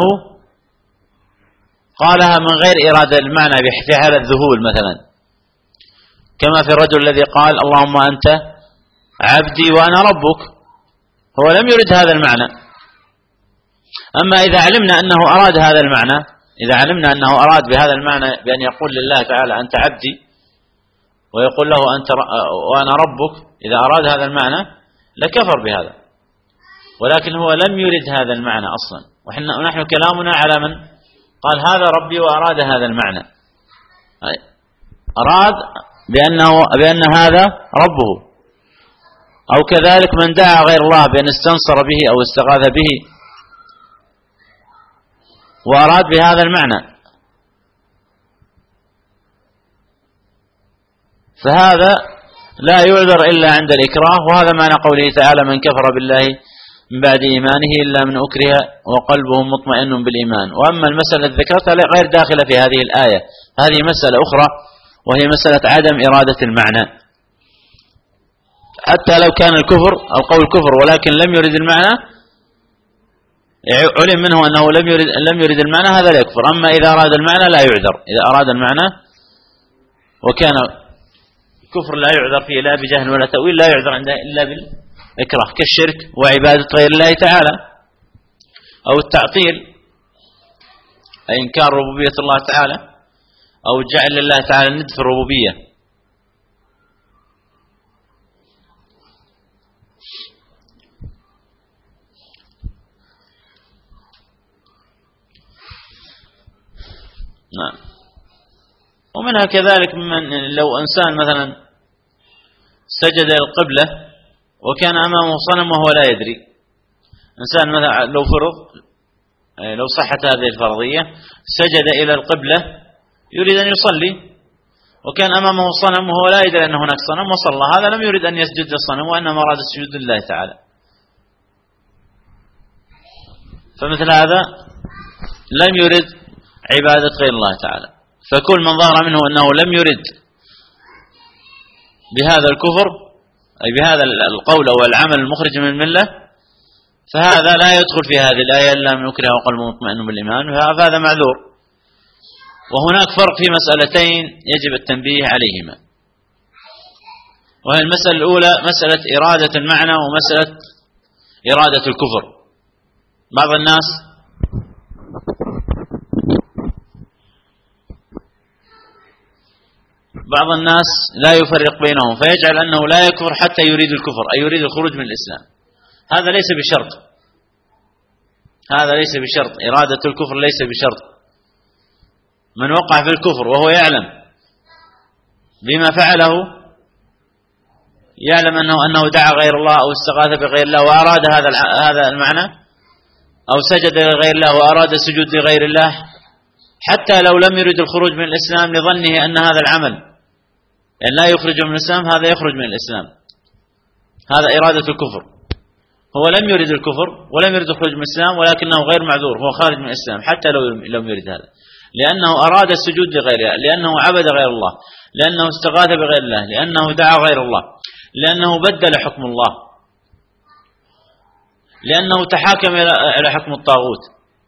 قالها من غير إرادة المعنى في حال الذهول مثلا، كما في الرجل الذي قال اللهم أنت عبدي وأنا ربك، هو لم يرد هذا المعنى. أما إذا علمنا أنه أراد هذا المعنى، إذا علمنا أنه أراد بهذا المعنى بأن يقول لله تعالى أنت عبدي ويقول له أنت وأنا ربك، إذا أراد هذا المعنى لكفر بهذا، ولكن هو لم يرد هذا المعنى أصلا، ونحن كلامنا على من قال هذا ربي وأراد هذا المعنى، أراد بأن هذا ربه. أو كذلك من دعا غير الله بأن استنصر به أو استغاث به وأراد بهذا المعنى، فهذا لا يعذر إلا عند الإكراه. وهذا معنى قوله تعالى من كفر بالله من بعد إيمانه إلا من أكره وقلبه مطمئن بالإيمان. وأما المسألة ذكرتها غير داخلة في هذه الآية، هذه مسألة أخرى وهي مسألة عدم إرادة المعنى. حتى لو كان الكفر القول كفر ولكن لم يرد المعنى، علم منه أنه لم يرد المعنى، هذا لا يكفر. أما إذا أراد المعنى لا يعذر، إذا أراد المعنى وكان كفر لا يعذر فيه لا بجهل ولا تأويل، لا يعذر عنده إلا بالإكراه، كالشرك وعبادة غير الله تعالى، أو التعطيل أي إنكار ربوبية الله تعالى، أو جعل لله تعالى الند في الربوبية. نعم. ومنها كذلك من لو إنسان مثلا سجد القبلة وكان أمامه صنم وهو لا يدري، إنسان مثلا لو فرض، لو صحت هذه الفرضية، سجد إلى القبلة يريد أن يصلي وكان أمامه صنم وهو لا يدري أن هناك صنم وصلى، هذا لم يريد أن يسجد للصنم وإنما أراد السجود لله تعالى. فمثل هذا لم يرد عبادة غير الله تعالى. فكل من ظهر منه أنه لم يرد بهذا الكفر أي بهذا القول أو العمل المخرج من الملة، فهذا لا يدخل في هذه الآية إلا من يكره وقلبه مطمئن بالإيمان، فهذا معذور. وهناك فرق في مسألتين يجب التنبيه عليهما، وهي المسألة الأولى مسألة إرادة المعنى ومسألة إرادة الكفر. بعض الناس لا يفرق بينهم فيجعل أنه لا يكفر حتى يريد الكفر أي يريد الخروج من الإسلام. هذا ليس بشرط، إرادة الكفر ليس بشرط. من وقع في الكفر وهو يعلم بما فعله، يعلم أنه دعا غير الله أو استغاث بغير الله وأراد هذا المعنى، أو سجد لغير الله وأراد السجود لغير الله، حتى لو لم يرد الخروج من الإسلام لظنه أن هذا العمل يعني لا يخرج من الإسلام، هذا يخرج من الإسلام، هذا إرادة الكفر. هو لم يرد الكفر ولم يرد الخروج من الإسلام ولكنه غير معذور، هو خارج من الإسلام حتى لو لم يرد هذا، لأنه أراد السجود لغير الله، لأنه عبد غير الله، لأنه استغاث بغير الله، لأنه دعا غير الله، لأنه بدل حكم الله، لأنه تحاكم إلى حكم الطاغوت.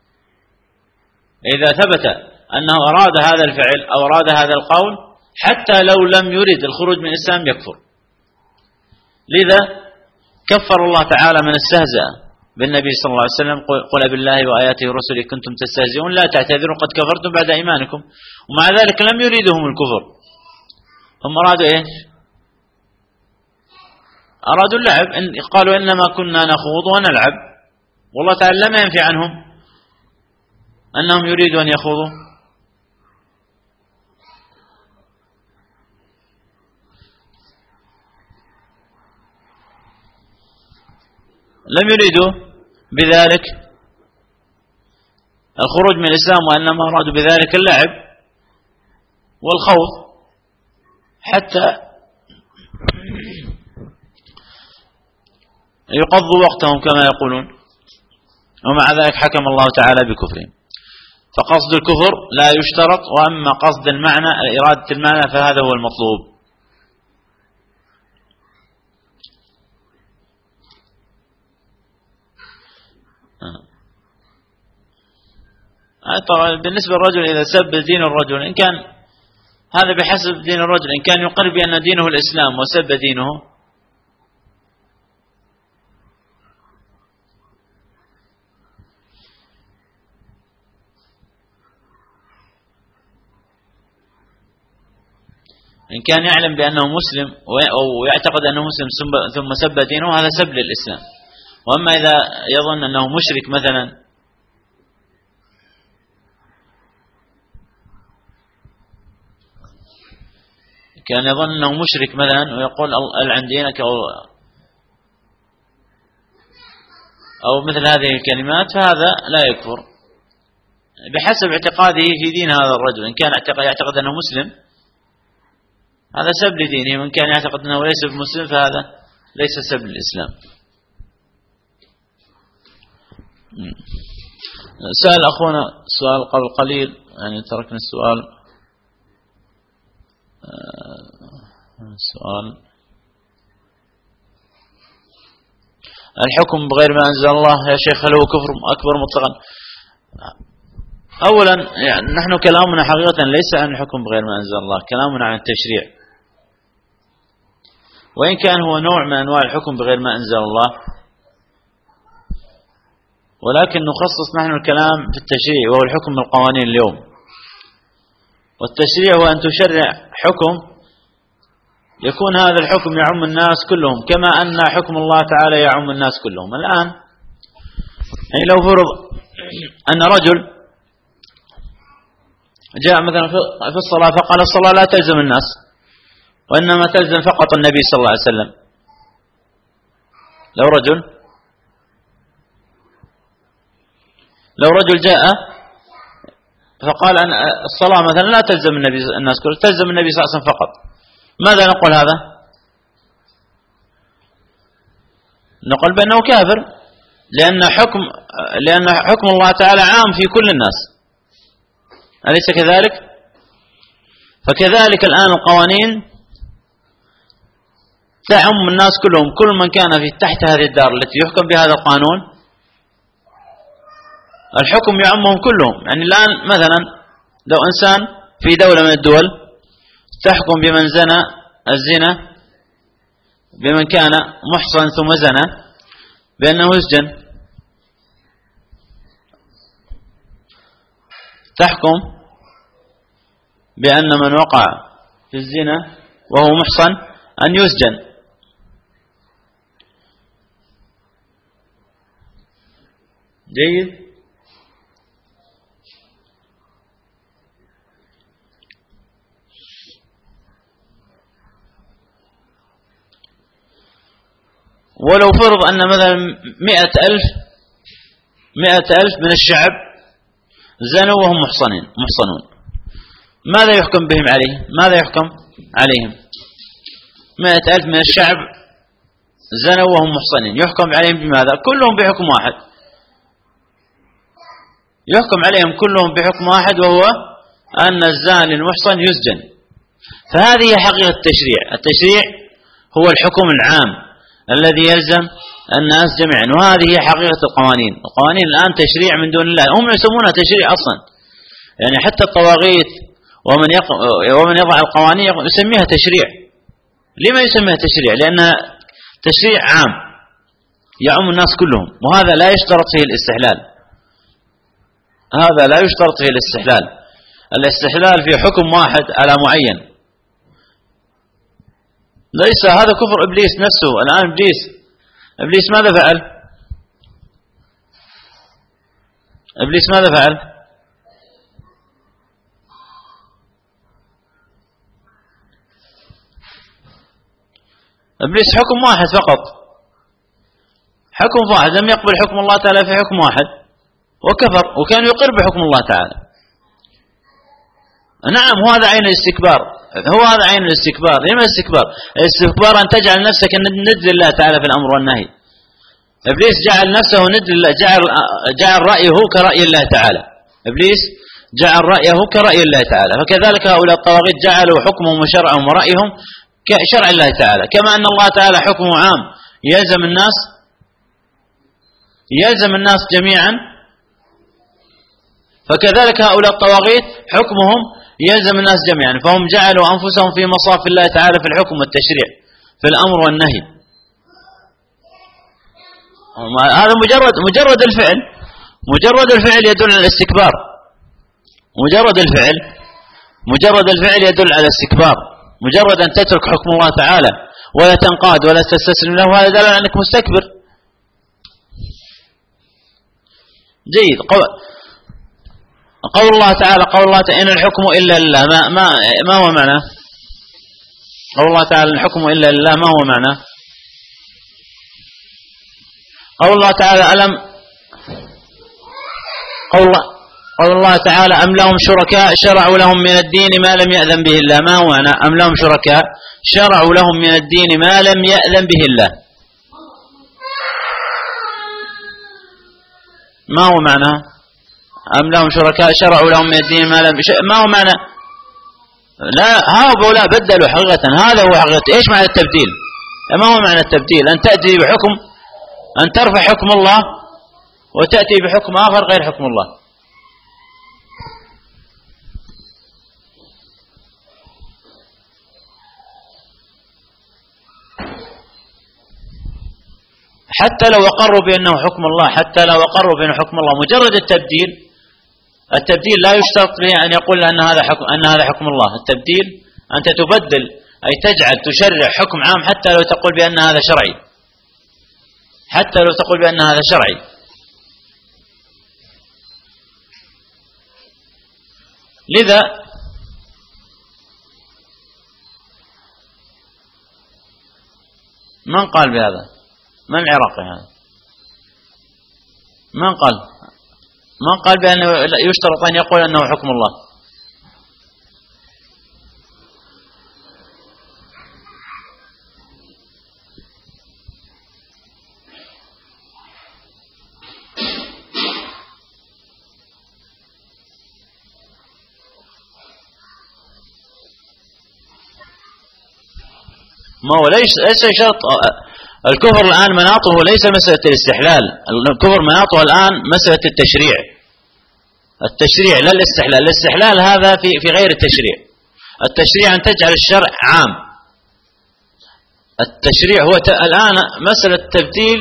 إذا ثبت أنه أراد هذا الفعل أو أراد هذا القول حتى لو لم يرد الخروج من الإسلام يكفر. لذا كفر الله تعالى من استهزأ بالنبي صلى الله عليه وسلم، قل بالله وآياته ورسله كنتم تستهزئون لا تعتذروا قد كفرتم بعد إيمانكم. ومع ذلك لم يريدهم الكفر، هم أرادوا إيش؟ أرادوا اللعب، قالوا إنما كنا نخوض ونلعب، والله تعالى لم ينفي عنهم أنهم يريدوا أن يخوضوا. لم يريدوا بذلك الخروج من الإسلام، وإنما أرادوا بذلك اللعب والخوض حتى يقضوا وقتهم كما يقولون، ومع ذلك حكم الله تعالى بكفرهم. فقصد الكفر لا يشترط، وأما قصد المعنى إرادة المعنى فهذا هو المطلوب. طبعا بالنسبة للرجل إذا سب دين الرجل، إن كان هذا بحسب دين الرجل، إن كان يقر بأن دينه الإسلام وسب دينه إن كان يعلم بأنه مسلم أو يعتقد أنه مسلم ثم سب دينه، هذا سب للإسلام. وأما إذا يظن أنه مشرك مثلا، كان يظن أنه مشرك مثلا ويقول ألعن دينك أو مثل هذه الكلمات، فهذا لا يكفر بحسب اعتقاده في دين هذا الرجل. إن كان يعتقد أنه مسلم هذا سب لدينه، وإن كان يعتقد أنه ليس بمسلم فهذا ليس سب للإسلام. سأل أخونا سؤال قبل قليل، يعني تركنا السؤال الحكم بغير ما أنزل الله يا شيخ هل هو كفر أكبر مطلقا؟ أولا يعني نحن كلامنا حقيقة ليس عن الحكم بغير ما أنزل الله، كلامنا عن التشريع، وإن كان هو نوع من أنواع الحكم بغير ما أنزل الله، ولكن نخصص نحن الكلام في التشريع وهو الحكم بالقوانين اليوم. والتشريع هو أن تشرع حكم يكون هذا الحكم يعم الناس كلهم، كما أن حكم الله تعالى يعم الناس كلهم. الآن يعني لو فرض أن رجل جاء مثلا في الصلاة فقال الصلاة لا تلزم الناس وإنما تلزم فقط النبي صلى الله عليه وسلم، لو رجل جاء فقال أن الصلاة مثلا لا تلزم الناس كلهم، تلزم النبي صلى الله عليه وسلم فقط، ماذا نقول هذا؟ نقول بأنه كافر، لأن حكم الله تعالى عام في كل الناس، أليس كذلك؟ فكذلك الآن القوانين تعم الناس كلهم، كل من كان في تحت هذه الدار التي يحكم بهذا القانون الحكم يعمهم كلهم. يعني الآن مثلا لو إنسان في دولة من الدول تحكم بمن زنى الزنا بمن كان محصن ثم زنى بأنه يسجن، تحكم بأن من وقع في الزنا وهو محصن أن يسجن. جيد. ولو فرض أن مثلا 100,000 من الشعب زنوا وهم محصنون، ماذا يحكم بهم عليه؟ ماذا يحكم عليهم؟ 100,000 من الشعب زنوا وهم محصنين، يحكم عليهم بماذا؟ كلهم بحكم واحد، يحكم عليهم كلهم بحكم واحد، وهو أن الزاني المحصن يسجن. فهذه هي حقيقة التشريع. التشريع هو الحكم العام الذي يلزم الناس جميعا، وهذه هي حقيقة القوانين. القوانين الآن تشريع من دون الله، هم يسمونها تشريع أصلا، يعني حتى الطواغيت ومن يضع القوانين يسميها تشريع. لما يسميها تشريع؟ لأنها تشريع عام يعم الناس كلهم، وهذا لا يشترط فيه الاستحلال، هذا لا يشترط فيه الاستحلال. الاستحلال في حكم واحد على معين، ليس هذا كفر إبليس نفسه. الآن إبليس ماذا فعل؟ إبليس ماذا فعل؟ إبليس حكم واحد فقط، حكم واحد، لم يقبل حكم الله تعالى في حكم واحد وكفر، وكان يقر بحكم الله تعالى. نعم، هو هذا عين الاستكبار، هو هذا عين الاستكبار. لما الاستكبار؟ الاستكبار أن تجعل نفسك ند لله تعالى في الأمر والنهي. إبليس جعل نفسه ند لله، جعل رأيه كرأي الله تعالى. إبليس جعل رأيه كرأي الله تعالى، فكذلك هؤلاء الطواغيت جعلوا حكمهم وشرعهم ورأيهم كشرع الله تعالى. كما أن الله تعالى حكمه عام يلزم الناس جميعا، فكذلك هؤلاء الطواغيت حكمهم يلزم الناس جميعا، فهم جعلوا أنفسهم في مصاف الله تعالى في الحكم والتشريع في الأمر والنهي. هذا مجرد الفعل يدل على الاستكبار، مجرد الفعل يدل على الاستكبار. مجرد أن تترك حكم الله تعالى ولا تنقاد ولا تستسلم له، هذا دل على أنك مستكبر. جيد. قول الله تعالى إن الحكم إلا لله، ما هو معناه؟ قول الله تعالى الحكم إلا لله، ما هو معناه؟ قول الله تعالى قول الله تعالى أم لهم شركاء شرعوا لهم من الدين ما لم يأذن به الله، ما هو معنى أم لهم شركاء شرعوا لهم من الدين ما لم يأذن به الله؟ ما هو معنى أم لهم شركاء شرعوا لهم من الدين ما لم ما هو معنى؟ لا، هؤلاء بدلوا حقيقة، هذا هو حقيقة. إيش معنى التبديل؟ ما هو معنى التبديل؟ أن تأتي بحكم أن ترفع حكم الله وتأتي بحكم آخر غير حكم الله. حتى لو أقروا بأنه حكم الله، حتى لو أقروا بأنه حكم الله، مجرد التبديل لا يشترط به أن يقول أن هذا حكم الله. التبديل أنت تبدل، أي تشرع حكم عام حتى لو تقول بأن هذا شرعي، حتى لو تقول بأن هذا شرعي. لذا من قال بهذا؟ من العراقي هذا؟ من قال بأنه يشترط أن يقول أنه حكم الله؟ ما هو ليس شرط. الكفر الآن مناطه ليس مسألة الاستحلال، الكفر مناطه الآن مسألة التشريع لا الاستحلال. الاستحلال هذا في غير التشريع. التشريع أن تجعل الشرع عام. التشريع هو الآن مسألة تبديل.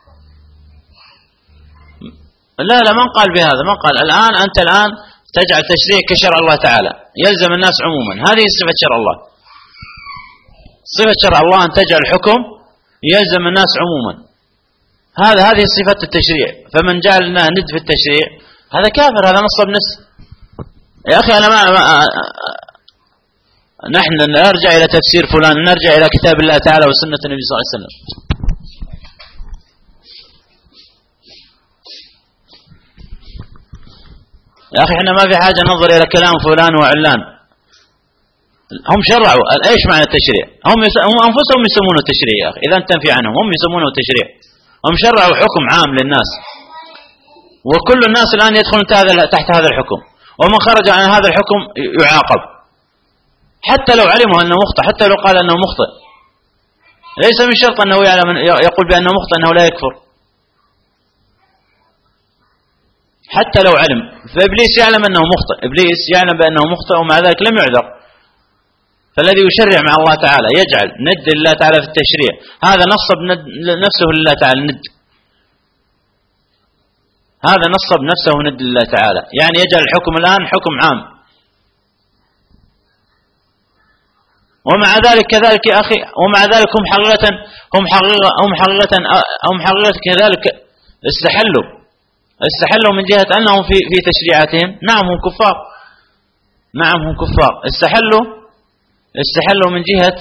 لا من قال بهذا، من قال أنت الآن تجعل تشريع كشرع الله تعالى يلزم الناس عموما. هذه صفة شرع الله. صفة شرع الله أن تجعل الحكم يلزم الناس عموما. هذه صفة التشريع. فمن جعلنا ند في التشريع هذا كافر، هذا نصب نفس. يا أخي أنا نحن نرجع إلى تفسير فلان، نرجع إلى كتاب الله تعالى وسنة النبي صلى الله عليه وسلم. يا أخي احنا ما في حاجة ننظر إلى كلام فلان وعلان. هم شرعوا. ايش معنى التشريع؟ هم انفسهم يسمونه التشريع. يا اخي اذا انت تنفي عنهم، هم يسمونه التشريع. هم شرعوا حكم عام للناس، وكل الناس الان يدخلون تحت هذا الحكم، ومن خرج عن هذا الحكم يعاقب حتى لو علموا انه مخطئ، حتى لو قال انه مخطئ. ليس من شرط انه يعلم يقول بانه مخطئ انه لا يكفر، حتى لو علم. فابليس يعلم انه مخطئ، ابليس يعلم بانه مخطئ ومع ذلك لم يعذر. فالذي يشرع مع الله تعالى يجعل ند لله تعالى في التشريع، هذا نصب نفسه لله تعالى ند. هذا نصب نفسه ند لله تعالى، يعني يجعل الحكم الآن حكم عام. ومع ذلك كذلك يا أخي، ومع ذلك هم حقيقة كذلك استحلوا من جهة أنهم في تشريعاتهم. نعم هم كفار. استحلوا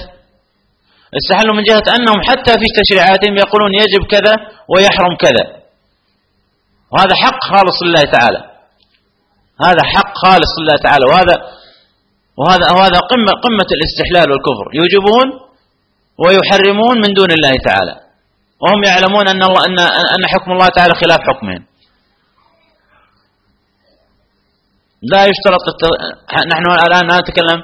من جهة أنهم حتى في تشريعاتهم يقولون يجب كذا ويحرم كذا، وهذا حق خالص لله تعالى. هذا حق خالص لله تعالى، وهذا قمة الاستحلال والكفر. يوجبون ويحرمون من دون الله تعالى، وهم يعلمون أن حكم الله تعالى خلاف حكمهم. لا يشترط نحن الآن نتكلم.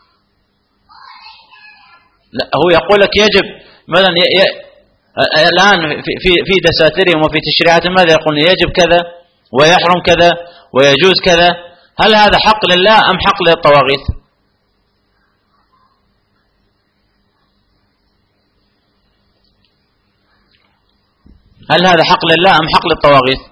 لا، هو يقول لك يجب مثلا الآن في دساتيرهم وفي تشريعاتهم ماذا يقولون؟ يجب كذا ويحرم كذا ويجوز كذا. هل هذا حق لله أم حق للطواغيت؟ هل هذا حق لله أم حق للطواغيت؟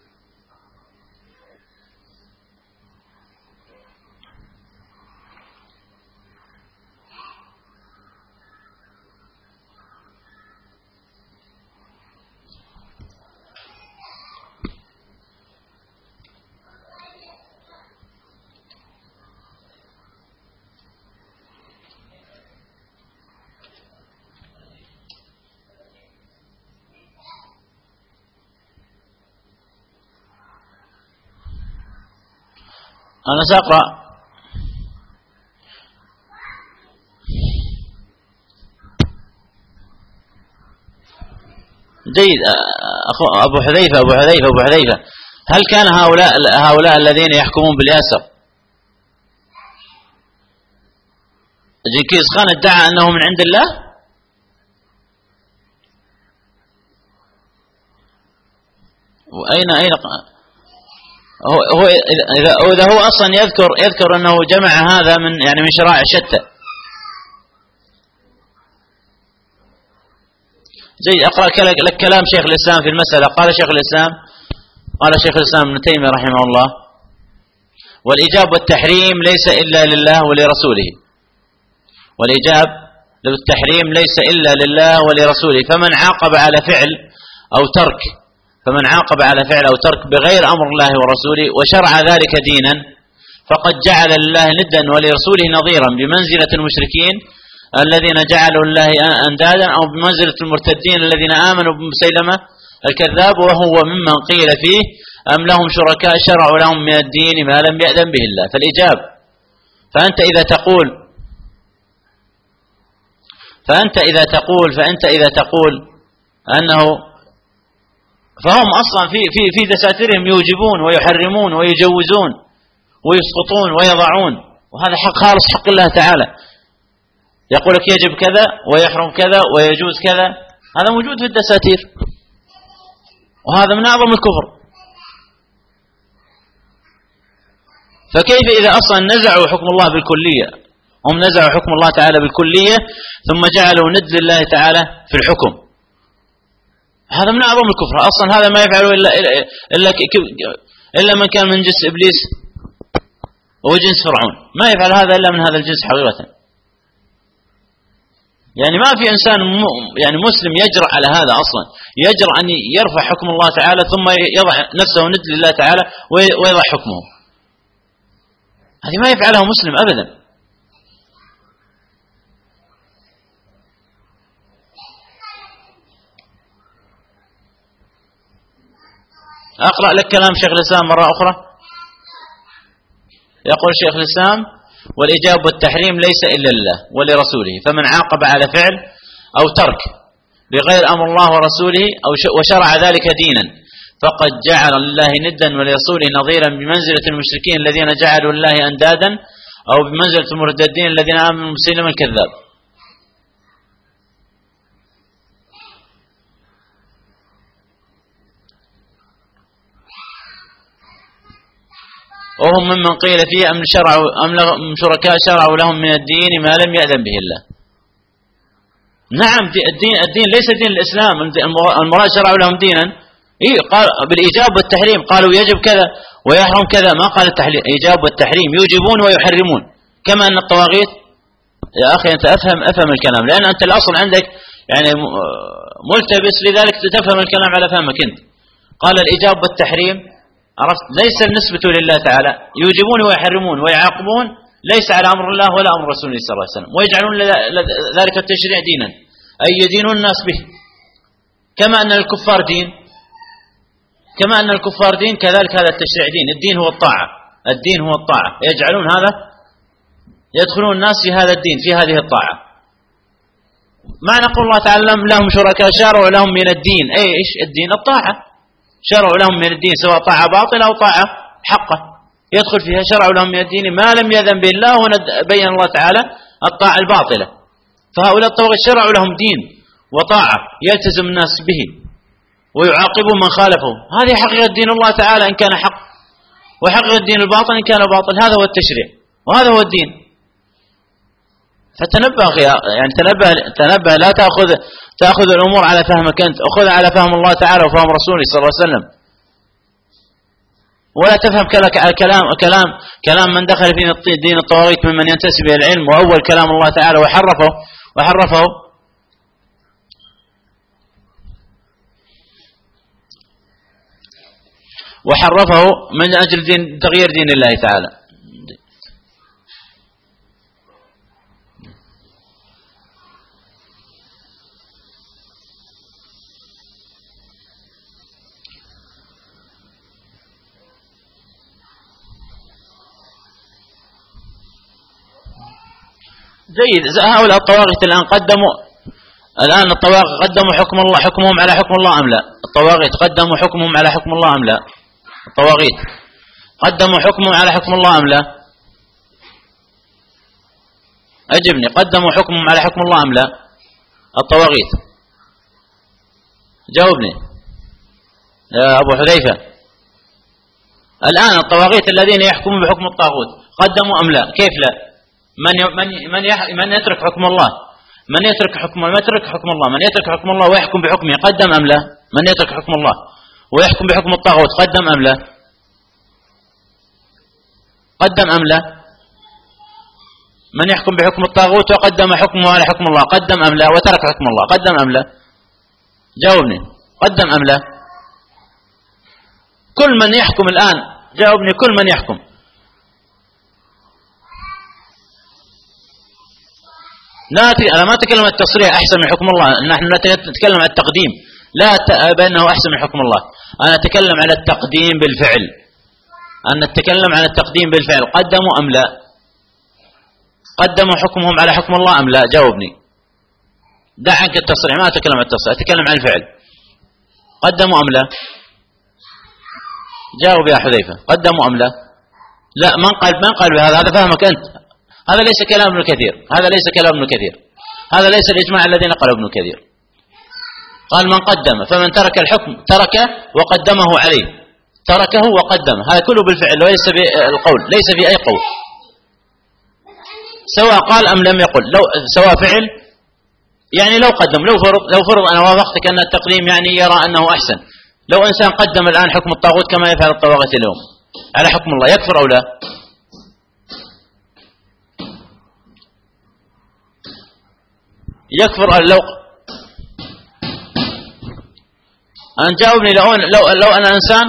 أنا سأقرأ. جيد. أبو حذيفة، هل كان هؤلاء الذين يحكمون بالياسر، جنكيز خان ادعى أنه من عند الله؟ أين إذا هو أصلا يذكر أنه جمع هذا من شرائع شتى. زي أقرأ لك كلام شيخ الإسلام في المسألة. قال شيخ الإسلام ابن تيمية رحمه الله: والإيجاب والتحريم ليس إلا لله ولرسوله. والإيجاب والتحريم ليس إلا لله ولرسوله، فمن عاقب على فعل أو ترك بغير أمر الله ورسوله وشرع ذلك دينا فقد جعل لله ندا ولرسوله نظيرا، بمنزلة المشركين الذين جعلوا الله أندادا، أو بمنزلة المرتدين الذين آمنوا بمسيلمة الكذاب، وهو ممن قيل فيه: أم لهم شركاء شرعوا لهم من الدين ما لم يأذن به الله. فالإجاب، فأنت إذا تقول أنه، فهم أصلا في دساتيرهم يوجبون ويحرمون ويجوزون ويسقطون ويضعون، وهذا حق خالص، حق الله تعالى. يقول لك يجب كذا ويحرم كذا ويجوز كذا، هذا موجود في الدساتير، وهذا من أعظم الكفر. فكيف إذا أصلا نزعوا حكم الله بالكلية؟ هم نزعوا حكم الله تعالى بالكلية ثم جعلوا ند لله تعالى في الحكم. هذا من أعظم الكفر. أصلا هذا ما يفعله إلا من كان من جنس إبليس وجنس فرعون، ما يفعل هذا إلا من هذا الجنس حقيقة. يعني ما في إنسان مسلم يجرأ على هذا أصلا، يجرأ أن يرفع حكم الله تعالى ثم يضع نفسه ند لله تعالى ويضع حكمه. هذه ما يفعلها مسلم أبدا. أقرأ لك كلام شيخ الإسلام مرة أخرى. يقول شيخ الإسلام: والإجاب والتحريم ليس إلا لله ولرسوله، فمن عاقب على فعل أو ترك بغير أمر الله ورسوله وشرع ذلك دينا فقد جعل لله ندا ولرسوله نظيرا، بمنزلة المشركين الذين جعلوا الله أندادا، أو بمنزلة المرتدين الذين آمنوا مسيلمة الكذاب. وهم ممن قيل فيه أم شركاء شرعوا لهم من الدين ما لم يأذن به الله. نعم، الدين ليس دين الإسلام، المراد شرعوا لهم دينا. قال بالإيجاب والتحريم، قالوا يجب كذا ويحرم كذا، ما قال الإيجاب والتحريم، يوجبون ويحرمون. كما أن الطواغيت، يا أخي أنت أفهم الكلام، لأن أنت الأصل عندك ملتبس، لذلك تفهم الكلام على فهمك أنت. قال الإيجاب والتحريم، عرفت، ليس النسبة لله تعالى، يوجبون ويحرمون ويعاقبون، ليس على أمر الله ولا أمر رسوله صلى الله عليه وسلم، ويجعلون ذلك التشريع دينا، أي يدينون الناس به. كما أن الكفار دين، كذلك هذا التشريع دين. الدين هو الطاعة، يجعلون هذا، يدخلون الناس في هذا الدين، في هذه الطاعة. ما نقول الله تعالى لهم شركاء شرعوا لهم من الدين، ايش الدين؟ الطاعة. شرعوا لهم من الدين سواء طاعة باطلة أو طاعة حقة، يدخل فيها شرعوا لهم من الدين ما لم يأذن به الله، وبين الله تعالى الطاعة الباطلة. فهؤلاء الطواغيت شرعوا لهم دين وطاعة يلتزم الناس به ويعاقبوا من خالفه. هذه حقيقة دين الله تعالى إن كان حق، وحقيقة الدين الباطل إن كان باطل. هذا هو التشريع وهذا هو الدين. فتنبه يعني تنبه، لا تأخذ الأمور على فهمك أنت، أخذها على فهم الله تعالى وفهم رسوله صلى الله عليه وسلم، ولا تفهم كلام من دخل في دين الطواغيت ممن ينتسب إلى العلم، وأول كلام الله تعالى وحرفه من أجل تغيير دين الله تعالى. جيد. هؤلاء الطواغيت الآن الطواغيت قدموا حكمهم على حكم الله أم لا؟ الطواغيت قدموا حكمهم على حكم الله أم لا؟ الطواغيت قدموا حكمهم على حكم الله أم لا؟ أجبني، قدموا حكمهم على حكم الله أم لا؟ الطواغيت، جاوبني. يا أبو حذيفة، الآن الطواغيت الذين يحكمون بحكم الطاغوت قدموا أم لا؟ كيف لا؟ من يترك حكم الله، من يترك حكم الله، من يترك حكم الله ويحكم بحكمه قدم أم لا؟ من يترك حكم الله ويحكم بحكم الطاغوت قدم أم لا؟ قدم أم لا؟ من يحكم بحكم الطاغوت وقدم حكمه على حكم الله قدم أم لا؟ وترك حكم الله قدم أم لا؟ جاوبني، قدم أم لا؟ كل من يحكم الآن، جاوبني، كل من يحكم. أنا ما أتكلم عن التصريح أحسن من حكم الله، نحن نتكلم عن التقديم، لا بأنه أحسن من حكم الله، أنا أتكلم على التقديم بالفعل، أنا أتكلم عن التقديم بالفعل. قدموا أم لا؟ قدموا حكمهم على حكم الله أم لا؟ جاوبني، دع عنك التصريح، ما أتكلم عن التصريح، أتكلم عن الفعل. قدموا أم لا؟ جاوب يا حذيفة، قدموا أم لا؟ لا، من قال بهذا؟ هذا فهمك أنت، هذا ليس كلام ابن كثير، هذا ليس كلام ابن كثير، هذا ليس الإجماع الذي نقله ابن كثير. قال من قدم، فمن ترك الحكم تركه وقدمه عليه، تركه وقدمه، هذا كله بالفعل وليس بالقول، ليس في أي قول، سواء قال أم لم يقل، لو سواء فعل، يعني لو قدم، لو فرض أنا وافقتك أن التقديم يعني يرى أنه أحسن، لو إنسان قدم الآن حكم الطاغوت كما يفعل الطواغيت اليوم على حكم الله، يكفر أو لا؟ يكفر لو أن جاوبني، لو أن إنسان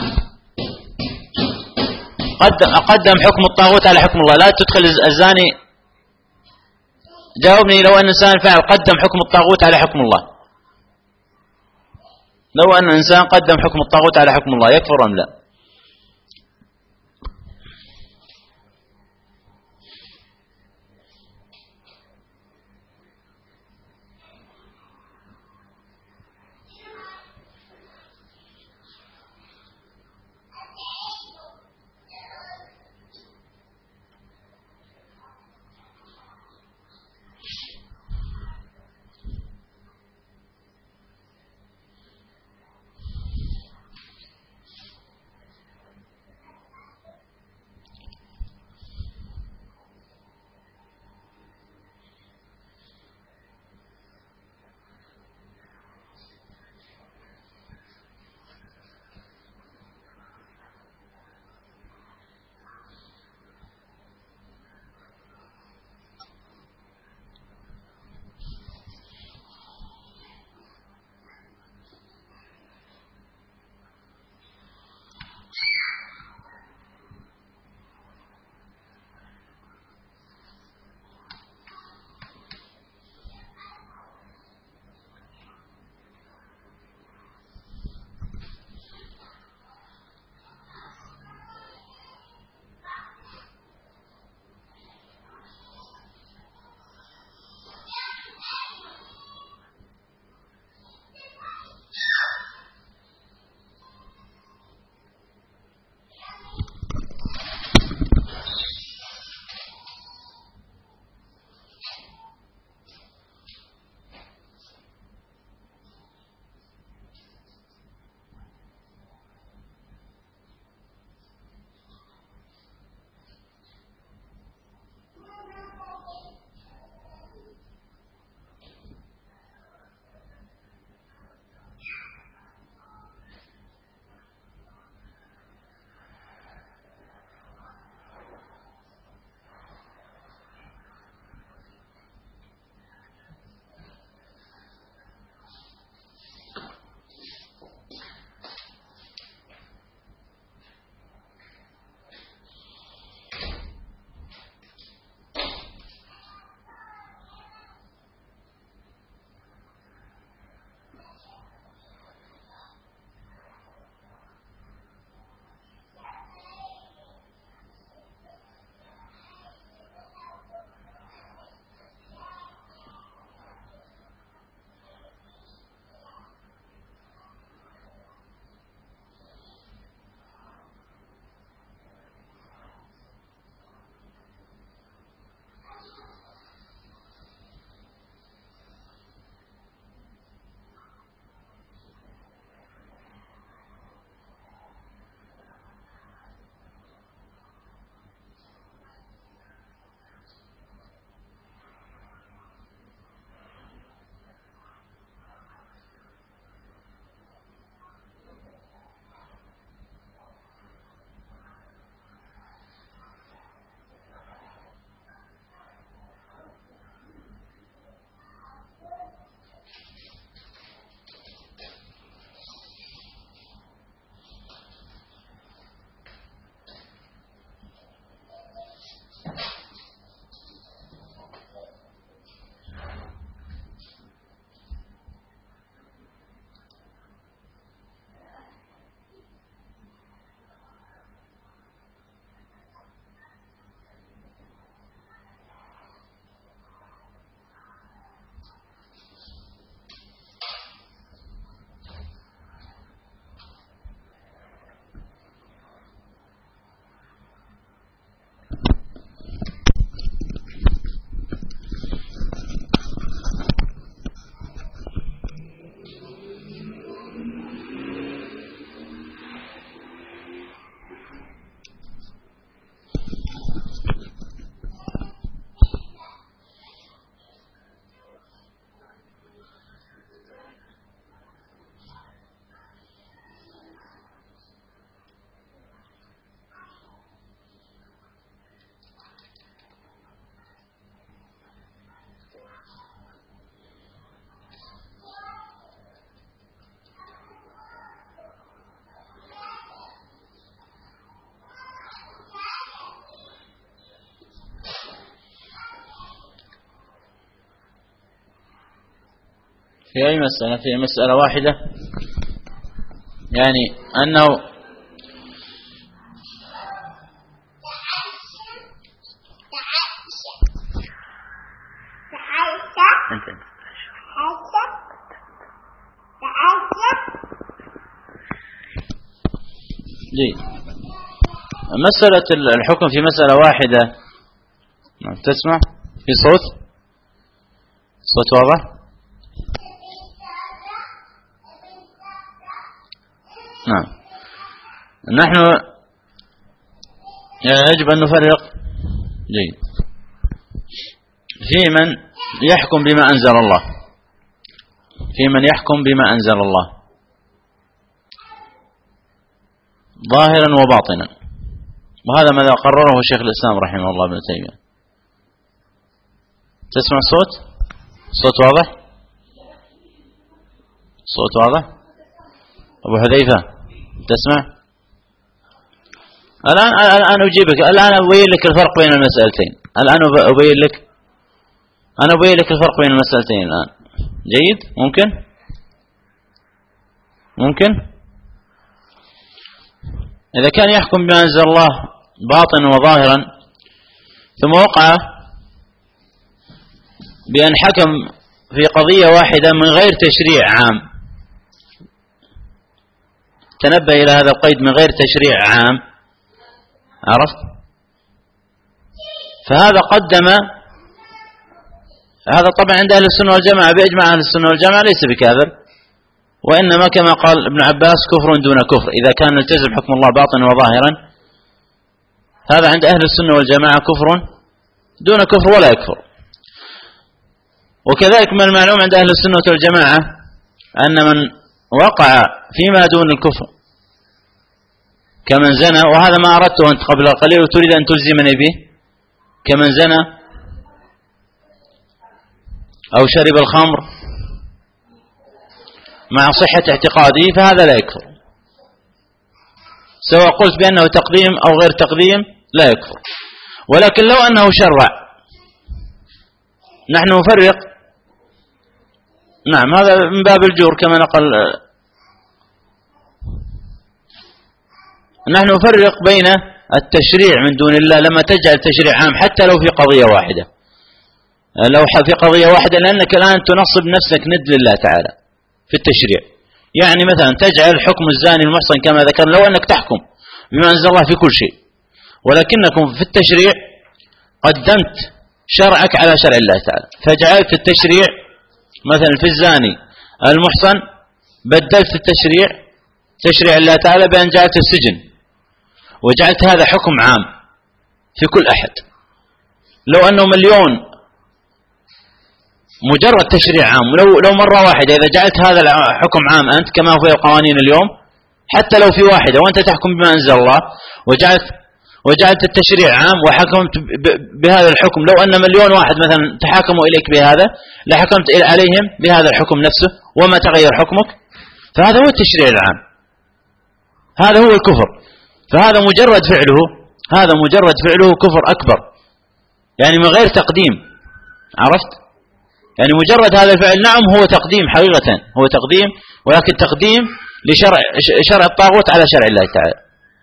قدم حكم الطاغوت على حكم الله، لا تدخل الزاني. جاوبني، لو أن إنسان فعل قدم حكم الطاغوت على حكم الله، لو أن إنسان قدم حكم الطاغوت على حكم الله يكفر أم لا؟ في أي مسألة؟ في مسألة واحدة، يعني أنه مسألة الحكم في مسألة واحدة. تسمع في صوت واضح؟ نعم. نحن يجب أن نفرق جيد في من يحكم بما أنزل الله، في من يحكم بما أنزل الله ظاهرا وباطنا، وهذا ماذا قرره شيخ الإسلام رحمه الله ابن تيمية. تسمع الصوت واضح؟ صوت واضح؟ أبو حذيفة تسمع؟ الآن أجيبك، الآن أبين لك الفرق بين المسألتين، الآن أبين لك الفرق بين المسألتين الآن. جيد؟ ممكن إذا كان يحكم بما أنزل الله باطنا وظاهرا، ثم وقع بأن حكم في قضية واحدة من غير تشريع عام، تنبه إلى هذا القيد، من غير تشريع عام، عرفت؟ فهذا قدم، هذا طبعا عند أهل السنة والجماعة بإجماع أهل السنة والجماعة ليس بكافر، وإنما كما قال ابن عباس كفر دون كفر، إذا كان نلتزم حكم الله باطنا وظاهرا، هذا عند أهل السنة والجماعة كفر دون كفر ولا يكفر. وكذلك من المعلوم عند أهل السنة والجماعة أن من وقع فيما دون الكفر كمن زنى، وهذا ما أردته أنت قبل قليل وتريد أن تلزمني به، كمن زنى أو شرب الخمر مع صحة اعتقاده فهذا لا يكفر، سواء قلت بأنه تقديم أو غير تقديم لا يكفر. ولكن لو أنه شرع، نحن نفرق، نعم هذا من باب الجور كما نقل، نحن نفرق بين التشريع من دون الله لما تجعل تشريع عام حتى لو في قضية واحدة، لو في قضية واحدة، لأنك الآن تنصب نفسك ند لله تعالى في التشريع. يعني مثلا تجعل حكم الزاني المحصن كما ذكر، لو أنك تحكم بما أنزل الله في كل شيء، ولكنكم في التشريع قدمت شرعك على شرع الله تعالى، فجعلت التشريع مثلا في الزاني المحصن، بدلت التشريع تشريع الله تعالى بأن جعلت السجن، وجعلت هذا حكم عام في كل أحد. لو أنه مليون مجرد تشريع عام، لو مرة واحدة إذا جعلت هذا الحكم عام أنت كما هو القوانين اليوم، حتى لو في واحدة وأنت تحكم بما أنزل الله وجعلت التشريع عام وحكمت بهذا الحكم، لو أن مليون واحد مثلا تحاكموا إليك بهذا لحكمت عليهم بهذا الحكم نفسه وما تغير حكمك، فهذا هو التشريع العام، هذا هو الكفر. فهذا مجرد فعله كفر أكبر، يعني من غير تقديم، عرفت؟ يعني مجرد هذا الفعل نعم هو تقديم، حقيقة هو تقديم، ولكن تقديم لشرع الطاغوت على شرع الله تعالى.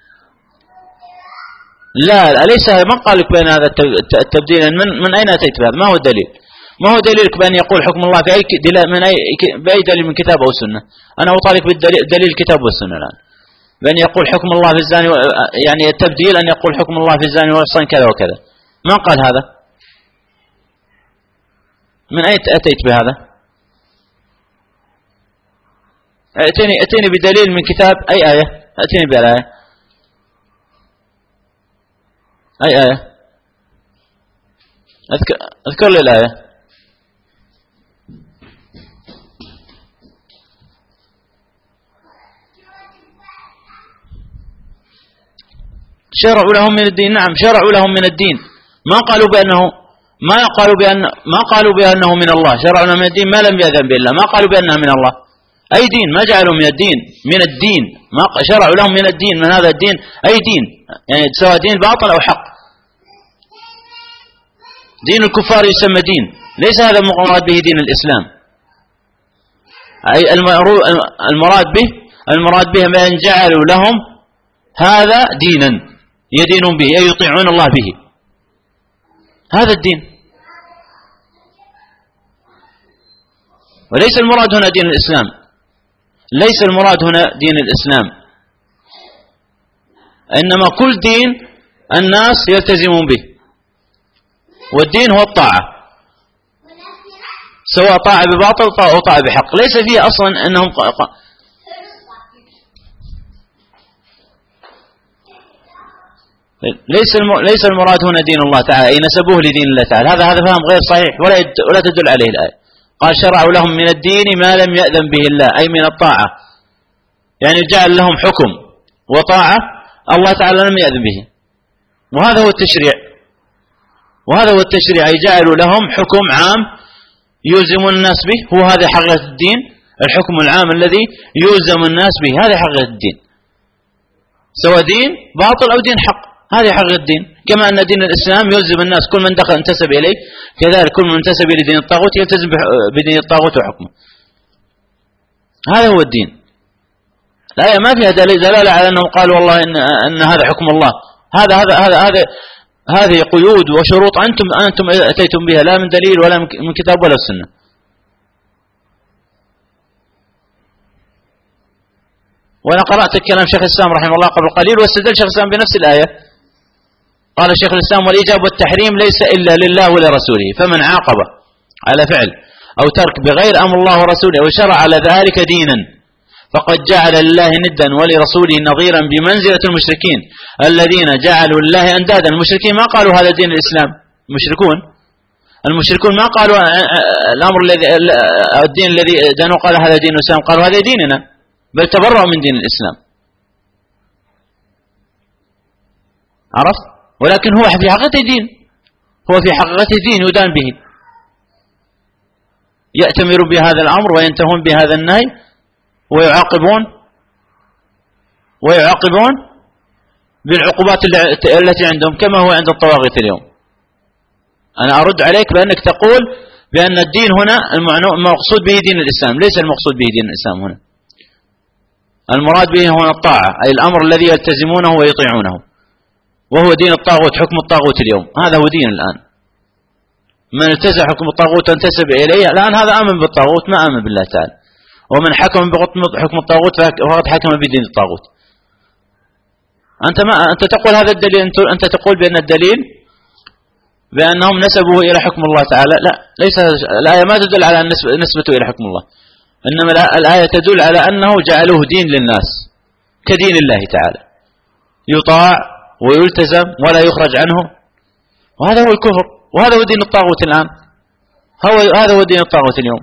لا أليس ما قال لك بين هذا التبديل؟ من أين أتيت بهذا؟ ما هو الدليل؟ ما هو دليلك بأن يقول حكم الله في بأي دليل من كتاب أو سنة؟ أنا أطالب بالدليل الكتاب والسنة الآن، بأن يقول حكم الله في الزاني، يعني التبديل أن يقول حكم الله في الزاني والصين كذا وكذا، ما قال هذا؟ من أين أتيت بهذا؟ أتيني بدليل من كتاب، أي آية؟ أتيني بالآية، أي آية؟ أذكر لي الآية. شرعوا لهم من الدين، نعم شرعوا لهم من الدين، ما قالوا بأنه من الله، شرعوا لهم من الدين ما لم يأذن به الله، ما قالوا بأنها من الله، أي دين ما جعلوا من الدين، ما شرعوا لهم من الدين، من هذا الدين أي دين، يعني سواء دين باطل أو حق. دين الكفار يسمى دين، ليس هذا المراد به دين الإسلام، أي المراد به ما جعلوا لهم هذا دينا يدينون به أي يطيعون الله به، هذا الدين. وليس المراد هنا دين الإسلام، ليس المراد هنا دين الإسلام، إنما كل دين الناس يلتزمون به، والدين هو الطاعة، سواء طاعة بباطل أو طاعة بحق، ليس فيه أصلا أنهم ليس المراد هنا دين الله تعالى أي نسبوه لدين الله تعالى، هذا فهم غير صحيح ولا تدل عليه الآية. قال شرعوا لهم من الدين ما لم يأذن به الله أي من الطاعة، يعني جعل لهم حكم وطاعة الله تعالى لم يأذن به، وهذا هو التشريع أي جعلوا لهم حكم عام يلزم الناس به، هو هذا حقيقة الدين، الحكم العام الذي يلزم الناس به، هذا حقيقة الدين، سواء دين باطل أو دين حق، هذه حقيقة الدين. كما أن دين الإسلام يلزم الناس كل من دخل انتسب إليه، كذلك كل من انتسب إلى دين الطاغوت يلتزم بدين الطاغوت وحكمه، هذا هو الدين. الآية ما فيها دلالة على أنهم قالوا والله إن هذا حكم الله، هذه قيود وشروط أنتم أتيتم بها لا من دليل ولا من كتاب ولا سنة. وأنا قرأت كلام شيخ الإسلام رحمه الله قبل قليل، واستدل شيخ الإسلام بنفس الآية، قال الشيخ الإسلام والإيجاب والتحريم ليس إلا لله ولرسوله، فمن عاقب على فعل أو ترك بغير أمر الله ورسوله وشرع على ذلك دينا فقد جعل لله ندا ولرسوله نظيرا بمنزلة المشركين الذين جعلوا لله أندادا. المشركين ما قالوا هذا دين الإسلام، المشركون ما قالوا الدين الذي دانوا قال هذا دين الإسلام، قالوا هذا ديننا، بل تبرأوا من دين الإسلام. عرفت؟ ولكن هو في حقيقته دين، هو في حقيقته دين يدان به، يأتمر بهذا الأمر وينتهون بهذا النهي ويعاقبون بالعقوبات التي عندهم كما هو عند الطواغيت اليوم. أنا أرد عليك بأنك تقول بأن الدين هنا المقصود به دين الإسلام، ليس المقصود به دين الإسلام هنا، المراد به هنا الطاعة أي الأمر الذي يلتزمونه ويطيعونه، وهو دين الطاغوت، حكم الطاغوت اليوم، هذا هو دين الآن. من التزم حكم الطاغوت وانتسب إليه الآن هذا آمن بالطاغوت ما آمن بالله تعالى، ومن حكم بحكم الطاغوت فقد حكم بدين الطاغوت. أنت تقول هذا الدليل، أنت تقول بأن الدليل بأنهم نسبوه إلى حكم الله تعالى، لا، ليس الآية ما تدل على نسبته إلى حكم الله، إنما الآية تدل على أنه جعلوه دين للناس كدين الله تعالى، يطاع ويلتزم ولا يخرج عنه، وهذا هو الكفر، وهذا هو دين الطاغوت الآن، هذا هو دين الطاغوت اليوم.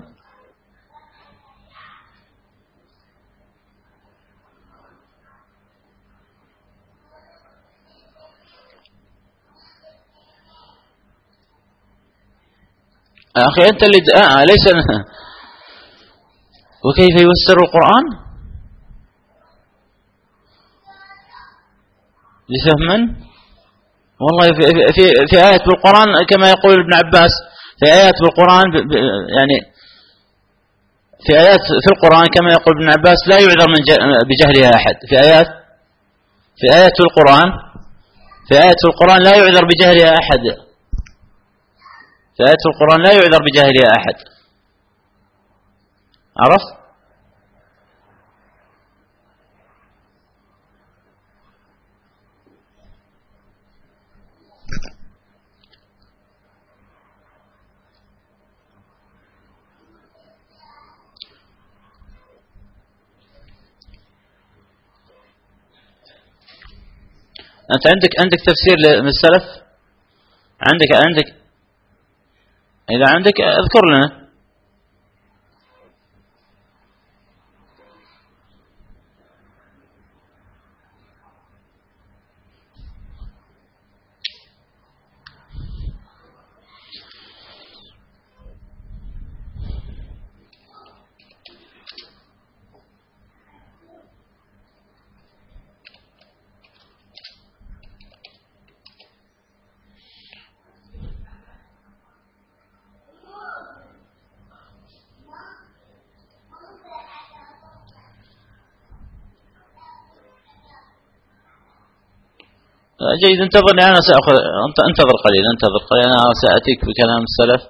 أخي أنت اللي ليس وكيف يفسر القرآن لفهما؟ والله في آيات بالقرآن كما يقول ابن عباس، في آيات بالقرآن يعني في آيات في القرآن كما يقول ابن عباس لا يعذر بجهلها أحد، في آيات في القرآن لا يعذر بجهلها أحد، في آيات القرآن لا يعذر بجاهلها أحد. عرفت؟ أنت عندك تفسير من السلف؟ عندك إذا عندك اذكر لنا. جيد، انتظرني أنا سأخذ، انتظر قليلا أنا سأتيك بكلام السلف.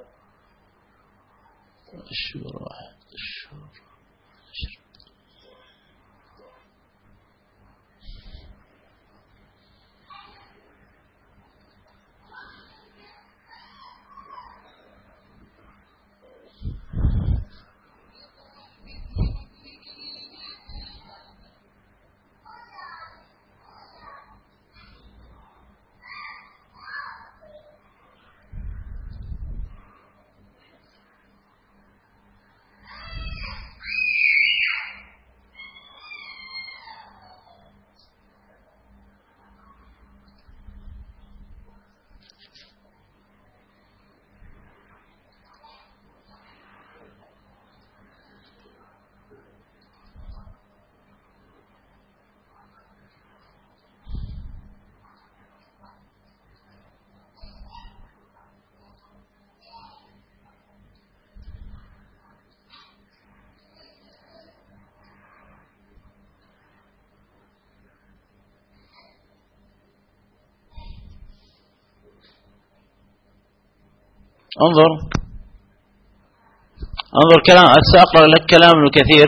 انظر كلام، سأقرأ لك كلام ابن كثير،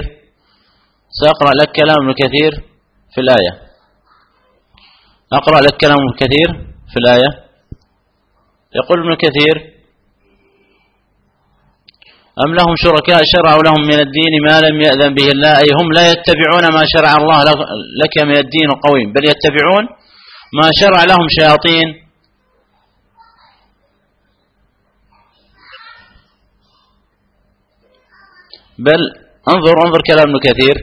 في الآية. أقرأ لك كلام ابن كثير في الآية. يقول ابن كثير: أم لهم شركاء شرعوا لهم من الدين ما لم يأذن به الله، أي هم لا يتبعون ما شرع الله لك من الدين القويم، بل يتبعون ما شرع لهم شياطين. بل انظر كلام ابن كثير: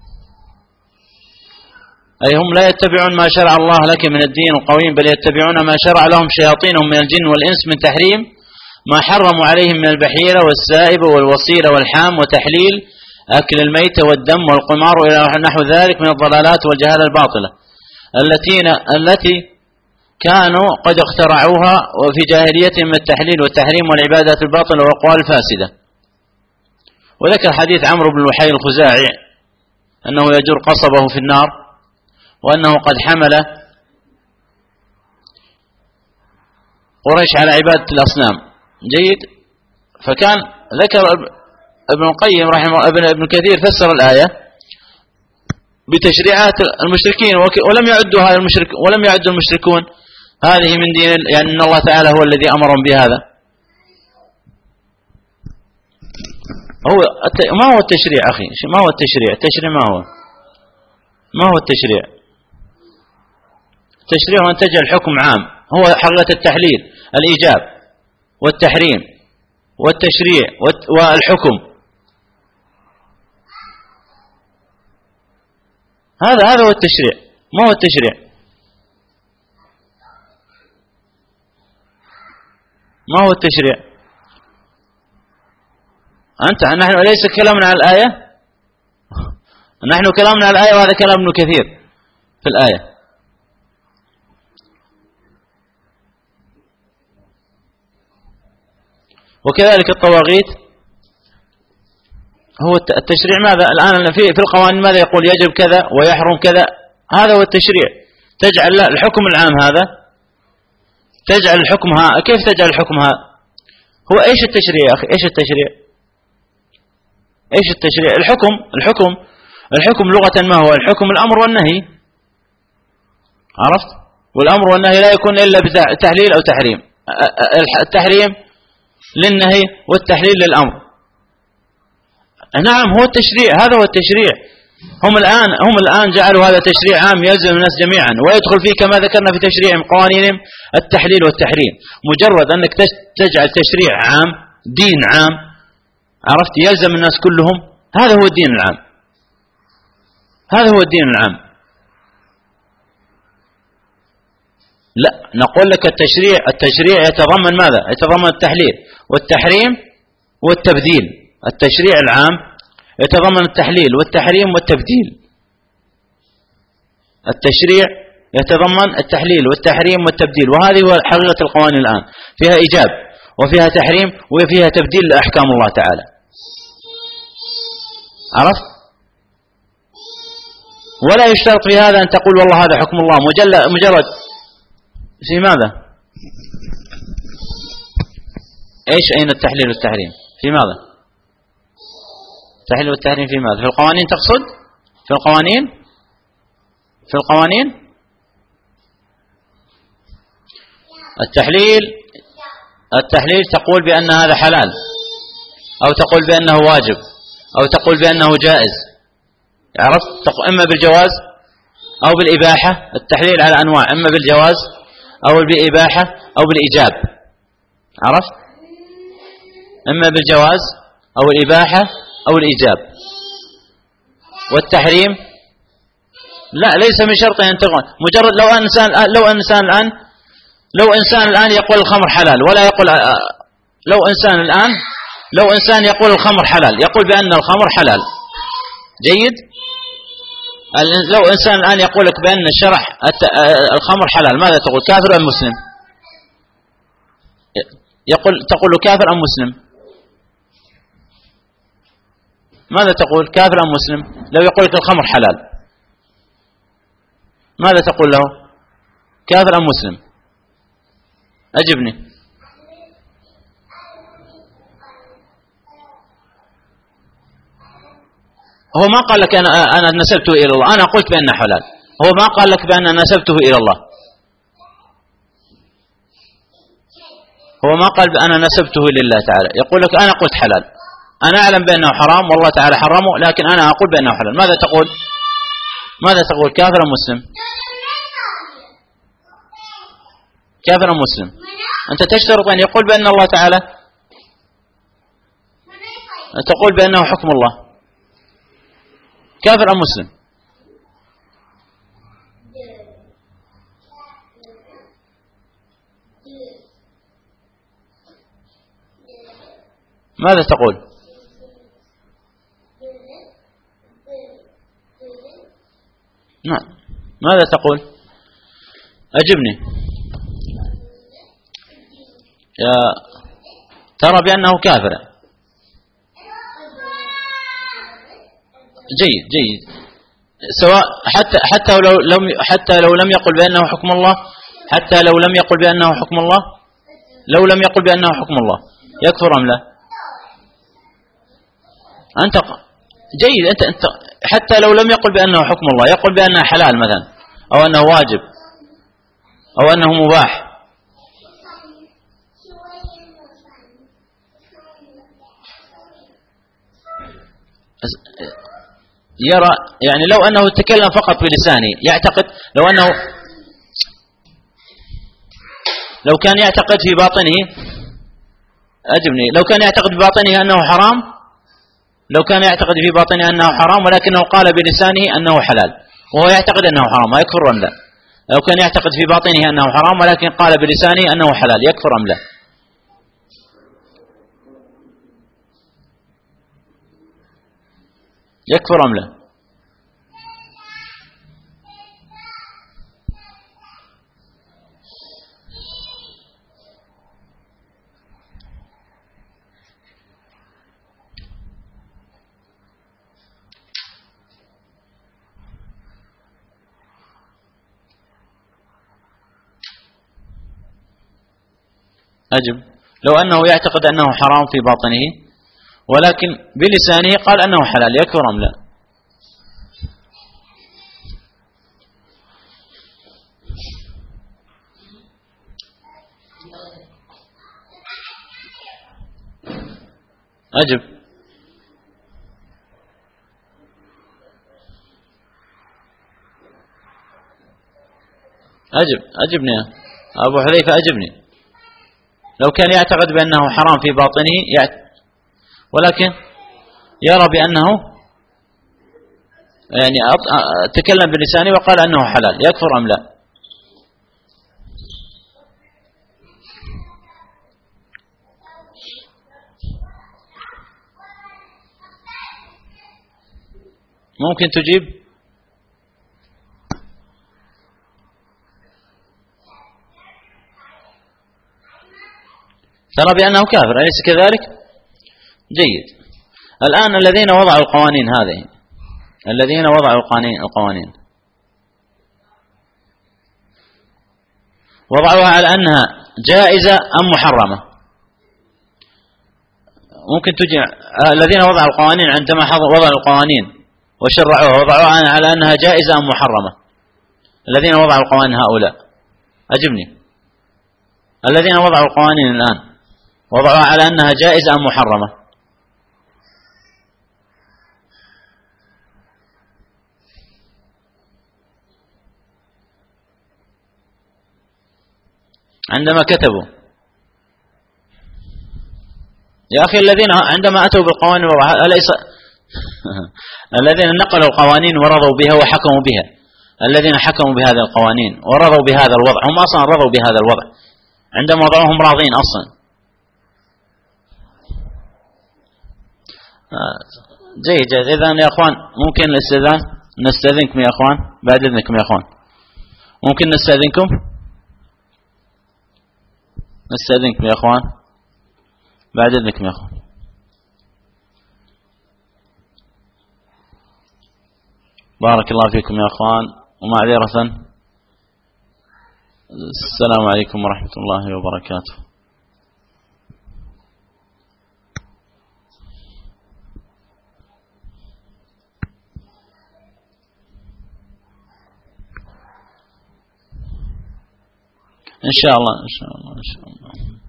أي هم لا يتبعون ما شرع الله لك من الدين القويم، بل يتبعون ما شرع لهم شياطينهم من الجن والإنس من تحريم ما حرموا عليهم من البحيرة والسائبة والوصيلة والحام، وتحليل أكل الميت والدم والقمار إلى نحو ذلك من الضلالات والجهالة الباطلة التي كانوا قد اخترعوها وفي جاهليتهم من التحليل والتحريم والعبادات الباطلة والأقوال الفاسدة. وذكر حديث عمرو بن لحي الخزاعي أنه يجر قصبه في النار، وأنه قد حمل قريش على عبادة الأصنام. جيد. فكان ذكر ابن القيم رحمه ابن كثير فسر الآية بتشريعات المشركين، ولم يعد المشركون هذه من دين، يعني أن الله تعالى هو الذي أمرهم بهذا. ما هو التشريع أخي؟ ما هو التشريع؟ التشريع ما هو التشريع؟ التشريع هو أن تجعل الحكم عام، هو حقيقة التحليل الإيجاب والتحريم والتشريع والحكم. هذا هو التشريع. ما هو التشريع؟ ما هو التشريع؟ نحن ليس كلامنا على الآية، نحن كلامنا على الآية، وهذا كلام ابن كثير في الآية. وكذلك الطواغيت هو التشريع. ماذا الآن في القوانين ماذا يقول؟ يجب كذا ويحرم كذا. هذا هو التشريع. تجعل الحكم العام هذا، تجعل الحكم كيف تجعل الحكم هو ايش التشريع يا أخي؟ ايش التشريع؟ ايش التشريع؟ الحكم لغة ما هو؟ الحكم الأمر والنهي. عرفت؟ والأمر والنهي لا يكون إلا بتحليل أو تحريم. التحريم للنهي والتحليل للأمر. نعم، هو التشريع. هذا هو التشريع. هم الآن جعلوا هذا تشريع عام يلزم الناس جميعا، ويدخل فيه كما ذكرنا في تشريعهم قوانينهم التحليل والتحريم. مجرد أنك تجعل تشريع عام، دين عام، عرفت، يلزم الناس كلهم، هذا هو الدين العام. هذا هو الدين العام. لا، نقول لك التشريع يتضمن ماذا؟ يتضمن التحليل والتحريم والتبديل. التشريع العام يتضمن التحليل والتحريم والتبديل. التشريع يتضمن التحليل والتحريم والتبديل، وهذه هو حقيقة القوانين الآن، فيها إيجاب وفيها تحريم وفيها تبديل لأحكام الله تعالى. عرفت؟ ولا يشترط في هذا أن تقول والله هذا حكم الله، مجرد في ماذا؟ ايش أين التحليل والتحريم؟ في ماذا؟ التحليل والتحريم في ماذا؟ في القوانين تقصد؟ في القوانين؟ في القوانين؟ التحليل تقول بأن هذا حلال، أو تقول بأنه واجب، أو تقول بأنه جائز. عرفت؟ إما بالجواز أو بالإباحة. التحليل على أنواع، إما بالجواز أو بالإباحة أو بالإيجاب. عرفت؟ إما بالجواز أو الإباحة أو الإيجاب. والتحريم لا، ليس من شرط أن تكون مجرد. لو إنسان الآن يقول الخمر حلال ولا يقول، لو إنسان يقول الخمر حلال، يقول بأن الخمر حلال، جيد. لو إنسان الآن يقول لك بأن الشرع الخمر حلال، ماذا تقول؟ كافر أم مسلم؟ تقول له كافر أم مسلم؟ ماذا تقول؟ كافر أم مسلم؟ لو يقول لك الخمر حلال، ماذا تقول له؟ كافر أم مسلم؟ أجبني. هو ما قال لك أنا نسبته إلى الله، أنا قلت بأنه حلال. هو ما قال لك بأن نسبته إلى الله، هو ما قال بأن نسبته لله تعالى. يقول لك أنا قلت حلال، أنا أعلم بأنه حرام والله تعالى حرمه، لكن أنا أقول بأنه حلال. ماذا تقول؟ ماذا تقول؟ كافر أم مسلم؟ كافر أم مسلم؟ أنت تشترط أن يقول بأن الله تعالى، تقول بأنه حكم الله. كافر أم مسلم؟ ماذا تقول؟ نعم، ماذا تقول؟ أجبني. ترى بأنه كافر. جيد جيد. سواء حتى لو لم يقل بأنه حكم الله، حتى لو لم يقل بأنه حكم الله، لو لم يقل بأنه حكم الله يكفر أم لا؟ أنت جيد. أنت حتى لو لم يقل بأنه حكم الله، يقول بأنه حلال مثلا، أو أنه واجب، أو أنه مباح. يرى يعني لو أنه تكلم فقط بلسانه يعتقد، لو كان يعتقد في باطنه، أجبني، لو كان يعتقد بباطنه أنه حرام، لو كان يعتقد في باطنه أنه حرام ولكنه قال بلسانه أنه حلال وهو يعتقد أنه حرام، ما يكفر أم لا؟ لو كان يعتقد في باطنه أنه حرام ولكن قال بلسانه أنه حلال، يكفر أم لا؟ يكفر أم لا؟ أجب. لو أنه يعتقد أنه حرام في باطنه ولكن بلسانه قال أنه حلال، يكفر أم لا؟ أجب. أجبني يا أبو حذيفة، أجبني. لو كان يعتقد بأنه حرام في باطنه ولكن يرى بأنه يعني تكلم بلسانه وقال أنه حلال، يكفر أم لا؟ ممكن تجيب؟ ترى بأنه كافر، أليس كذلك؟ جيد. الآن الذين وضعوا القوانين هذه، الذين وضعوا القوانين وضعوها على أنها جائزة أم محرمة. ممكن تجي الذين وضعوا القوانين عندما وضعوا القوانين وشرعوها وضعوها على أنها جائزة أم محرمة. الذين وضعوا القوانين هؤلاء أجبني، الذين وضعوا القوانين الآن وضعوها على أنها جائزة أم محرمة؟ عندما كتبوا يا أخي الذين عندما أتوا بالقوانين أليس الذين نقلوا القوانين ورضوا بها وحكموا بها، الذين حكموا بهذه القوانين ورضوا بهذا الوضع هم أصلا رضوا بهذا الوضع، عندما وضعوهم راضين أصلا. جيد جيد. إذن يا أخوان ممكن الاستئذان، نستأذنكم يا أخوان بعد إذنكم يا أخوان، ممكن نستأذنكم، نستأذنكم يا أخوان بعد إذنكم يا أخوان. بارك الله فيكم يا أخوان، ومعذرة السلام عليكم ورحمة الله وبركاته. إن شاء الله إن شاء الله إن شاء الله.